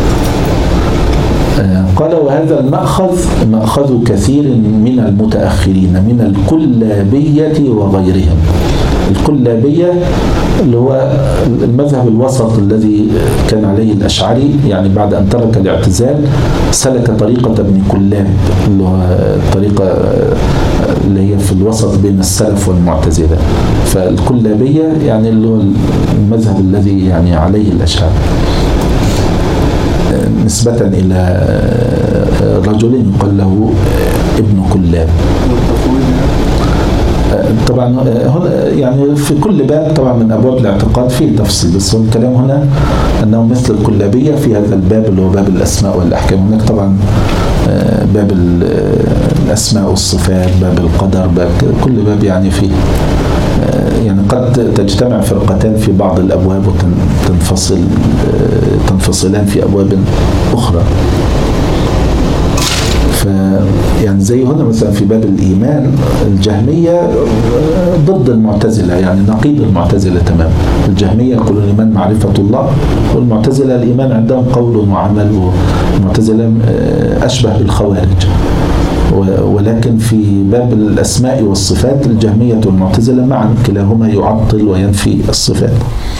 B: قال وهذا المأخذ مأخذ كثير من المتأخرين من الكلابية وغيرهم. الكلابية اللي هو المذهب الوسط الذي كان عليه الأشعري، يعني بعد أن ترك الاعتزال سلك طريقة ابن كلاب، اللي هو الطريقة اللي هي في الوسط بين السلف والمعتزلة. فالكلابية يعني اللي هو المذهب الذي يعني عليه الأشعري، نسبة إلى رجل يقال له ابن كلاب. طبعا هنا يعني في كل باب طبعا من أبواب الاعتقاد فيه تفصيل، بس هو الكلام هنا أنه مثل الكلابية في هذا الباب اللي هو باب الأسماء والأحكام. هناك طبعا باب الأسماء والصفات، باب القدر، باب كل باب يعني فيه يعني قد تجتمع فرقتان في بعض الأبواب وتنفصل تنفصلان في أبواب أخرى. يعني زي هنا مثلا في باب الإيمان الجهمية ضد المعتزلة، يعني نقيض المعتزلة تماما. الجهمية يقولون الإيمان معرفة الله، والمعتزلة الإيمان عندهم قول وعمل، والمعتزلة أشبه بالخوارج. ولكن في باب الأسماء والصفات الجهمية والمعتزلة معا كلاهما يعطل وينفي الصفات.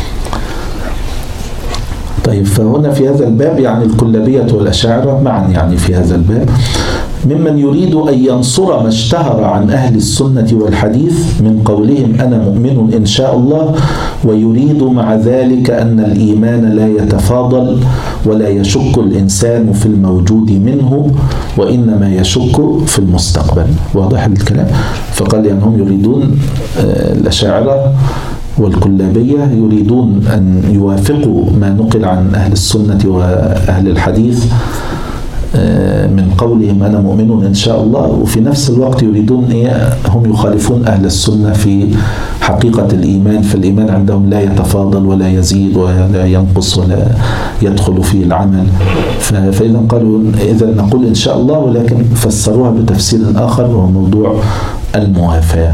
B: طيب فهنا في هذا الباب يعني الكلابية والأشاعرة معا يعني في هذا الباب ممن يريد أن ينصر ما اشتهر عن أهل السنة والحديث من قولهم أنا مؤمن إن شاء الله، ويريد مع ذلك أن الإيمان لا يتفاضل ولا يشك الإنسان في الموجود منه، وإنما يشك في المستقبل. واضح الكلام؟ فقال يعني هم يريدون الأشاعرة والكلابية يريدون أن يوافقوا ما نقل عن أهل السنة وأهل الحديث من قولهم أنا مؤمن إن شاء الله، وفي نفس الوقت يريدون إيه هم يخالفون أهل السنة في حقيقة الإيمان. فالإيمان عندهم لا يتفاضل ولا يزيد ولا ينقص ولا يدخل فيه العمل. فإذا قالوا إذا نقول إن شاء الله، ولكن فسروها بتفسير آخر وهو موضوع الموافاة،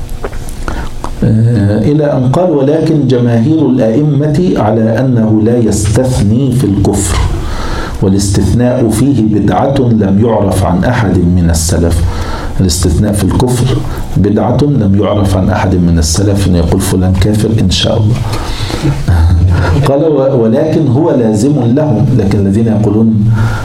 B: إلى أن قال ولكن جماهير الأئمة على أنه لا يستثني في الكفر، والاستثناء فيه بدعة لم يعرف عن أحد من السلف. الاستثناء في الكفر بدعة لم يعرف عن أحد من السلف، أن يقول فلان كافر إن شاء الله. قال ولكن هو لازم لهم، لكن الذين يقولون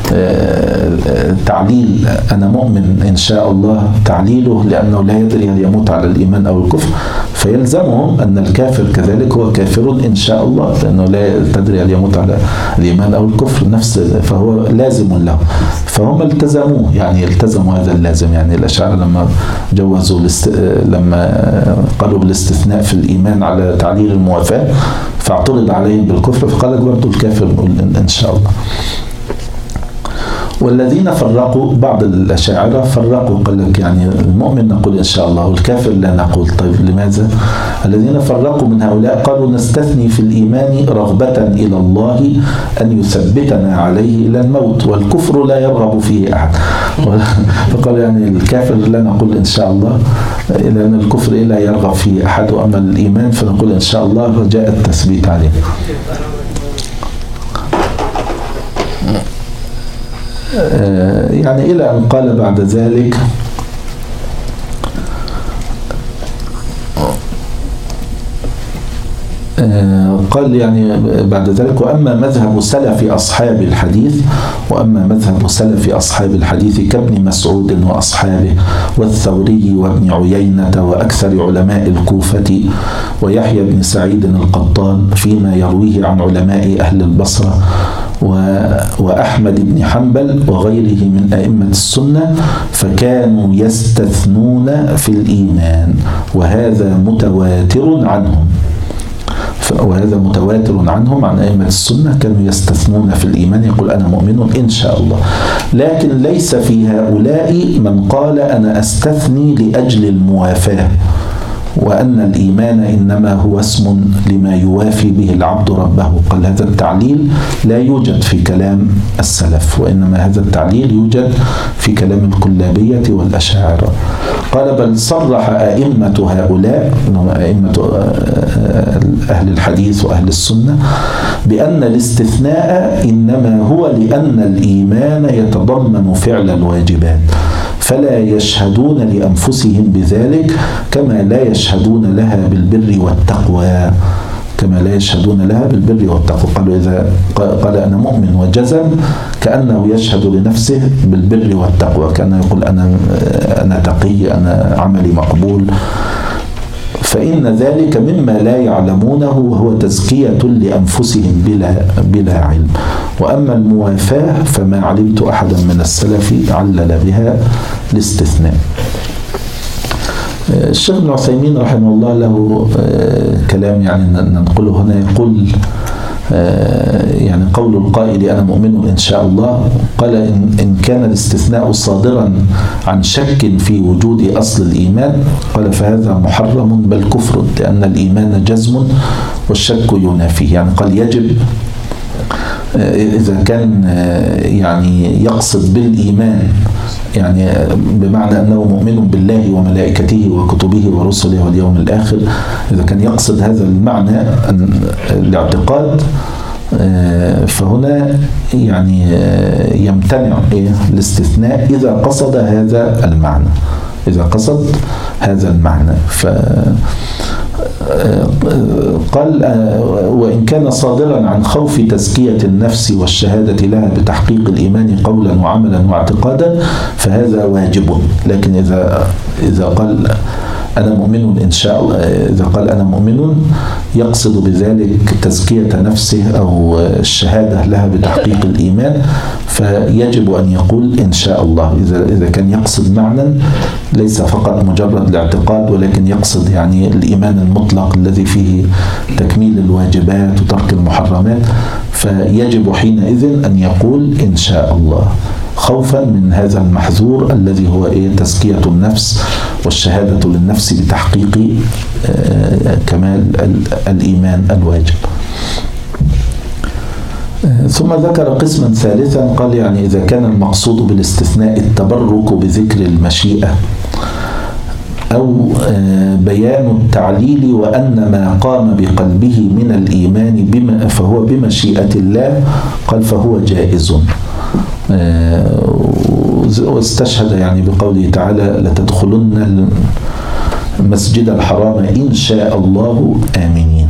B: تعليل أنا مؤمن إن شاء الله تعليله لأنه لا يدري هل يموت على الإيمان أو الكفر، فيلزمهم أن الكافر كذلك هو كافر إن شاء الله لأنه لا تدري هل يموت على الإيمان أو الكفر نفس، فهو لازم له. فهم التزموه، يعني التزموا هذا اللازم. يعني الأشاعرة لما جوزوا لما قالوا بالاستثناء في الإيمان على تعليل الموافاة فاعترض عليهم بالكفر، فقال لك برضو الكافر نقول إن شاء الله. والذين فرقوا بعض الأشاعرة فرقوا، قال لك يعني المؤمن نقول إن شاء الله والكافر لا نقول. طيب لماذا؟ الذين فرقوا من هؤلاء قالوا نستثني في الإيمان رغبة إلى الله أن يثبتنا عليه إلى الموت، والكفر لا يرغب فيه أحد. فقال يعني الكافر لا نقول إن شاء الله لأن الكفر لا يرغب فيه أحد، وأما الإيمان فنقول إن شاء الله رجاء التثبيت عليه. يعني إلى أن قال بعد ذلك قال يعني بعد ذلك وأما مذهب سلف أصحاب الحديث وأما مذهب سلف أصحاب الحديث كابن مسعود وأصحابه والثوري وابن عيينة وأكثر علماء الكوفة ويحيى بن سعيد القطان فيما يرويه عن علماء أهل البصرة وأحمد بن حنبل وغيره من أئمة السنة، فكانوا يستثنون في الإيمان، وهذا متواتر عنهم وهذا متواتر عنهم عن أئمة السنة، كانوا يستثنون في الإيمان، يقول أنا مؤمن إن شاء الله. لكن ليس في هؤلاء من قال أنا أستثني لأجل الموافاة، وأن الإيمان إنما هو اسم لما يوافي به العبد ربه. قال هذا التعليل لا يوجد في كلام السلف، وإنما هذا التعليل يوجد في كلام الكلابية والأشاعرة. قال بل صرح أئمة هؤلاء أئمة أهل الحديث وأهل السنة بأن الاستثناء إنما هو لأن الإيمان يتضمن فعل الواجبات، فلا يشهدون لأنفسهم بذلك كما لا يشهدون لها بالبر والتقوى كما لا يشهدون لها بالبر والتقوى. قالوا إذا قال أنا مؤمن وجزم كأنه يشهد لنفسه بالبر والتقوى، كأنه يقول أنا أنا تقي، أنا عملي مقبول، فإن ذلك مما لا يعلمونه وهو تزكية لأنفسهم بلا بلا علم. وأما الموافاة فما علمت أحدا من السلف علل بها الاستثناء. الشيخ ابن عثيمين رحمه الله له كلام يعني ننقله هنا، يقول يعني قول القائل أنا مؤمن إن شاء الله، قال إن, إن كان الاستثناء صادرا عن شك في وجود أصل الإيمان قال فهذا محرم بل كفر، لأن الإيمان جزم والشك ينافيه. يعني قال يجب إذا كان يعني يقصد بالإيمان يعني بمعنى أنه مؤمن بالله وملائكته وكتبه ورسله واليوم الآخر، إذا كان يقصد هذا المعنى الاعتقاد فهنا يعني يمتنع الاستثناء إذا قصد هذا المعنى إذا قصد هذا المعنى ف قال وإن كان صادرا عن خوف تزكية النفس والشهادة لها بتحقيق الإيمان قولا وعملا واعتقادا فهذا واجب. لكن إذا إذا قال أنا مؤمن إن شاء الله، إذا قال أنا مؤمن يقصد بذلك تزكية نفسه أو الشهادة لها بتحقيق الإيمان، فيجب أن يقول إن شاء الله. إذا إذا كان يقصد معنى ليس فقط مجرد الاعتقاد، ولكن يقصد يعني الإيمان المطلق الذي فيه تكميل الواجبات وترك المحرمات، فيجب حينئذ أن يقول إن شاء الله، خوفا من هذا المحذور الذي هو إيه تزكية النفس والشهادة للنفس بتحقيق كمال الإيمان الواجب. ثم ذكر قسما ثالثا، قال يعني إذا كان المقصود بالاستثناء التبرك بذكر المشيئة أو بيان التعليل وأن ما قام بقلبه من الإيمان بما فهو بمشيئة الله، قال فهو جائز. واستشهد يعني بقوله تعالى لتدخلن المسجد الحرام إن شاء الله آمنين.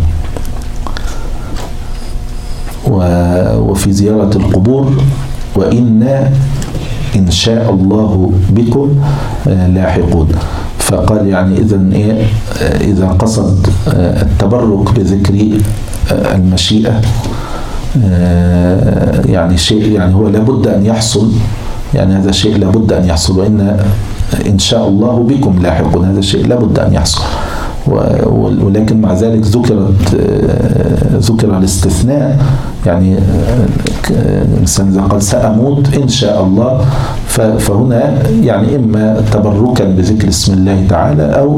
B: وفي زيارة القبور وإنا إن شاء الله بكم لاحقون. فقال يعني إذن إيه إذا قصد التبرك بذكر المشيئة يعني شيء يعني هو لابد أن يحصل، يعني هذا شيء لابد أن يحصل، وإن إن شاء الله بكم لاحقون، هذا شيء لابد أن يحصل. ولكن مع ذلك ذكرت ذكر الاستثناء، يعني الإنسان إذا قال سأموت إن شاء الله، فهنا يعني إما تبركا بذكر اسم الله تعالى أو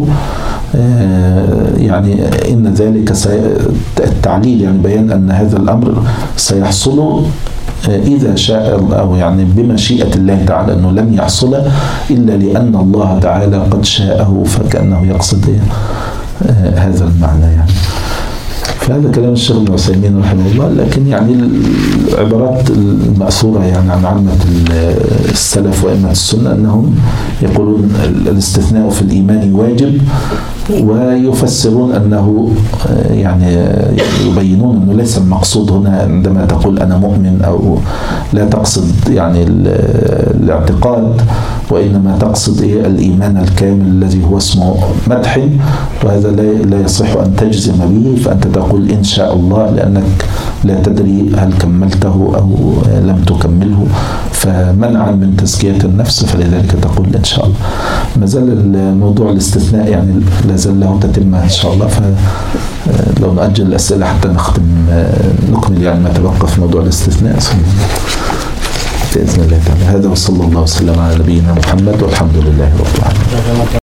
B: يعني إن ذلك التعليل يعني بيان أن هذا الأمر سيحصل إذا شاء، أو يعني بمشيئة الله تعالى، أنه لن يحصل إلا لأن الله تعالى قد شاءه، فكأنه يقصد هذا المعنى يعني. فهذا كلام الشيخ ابن عثيمين رحمه الله. لكن يعني العبارات المأثورة يعني عن عامة السلف وأئمة السنة أنهم يقولون الاستثناء في الإيمان واجب، ويفسرون أنه يعني يبينون أنه ليس المقصود هنا عندما تقول أنا مؤمن أو لا تقصد يعني الاعتقاد، وإنما تقصد إيه الإيمان الكامل الذي هو اسمه مدح، وهذا لا يصح أن تجزم به، فأنت تقول إن شاء الله لأنك لا تدري هل كملته أو لم تكمله، فمنعا من تزكية النفس فلذلك تقول إن شاء الله. ما زال الموضوع الاستثناء يعني لا زال له تتمة إن شاء الله، فلو نأجل الأسئلة حتى نختم نكمل يعني ما تبقى في موضوع الاستثناء بإذن الله تعالى. هذا وصلى الله وسلم على نبينا محمد والحمد لله رب العالمين.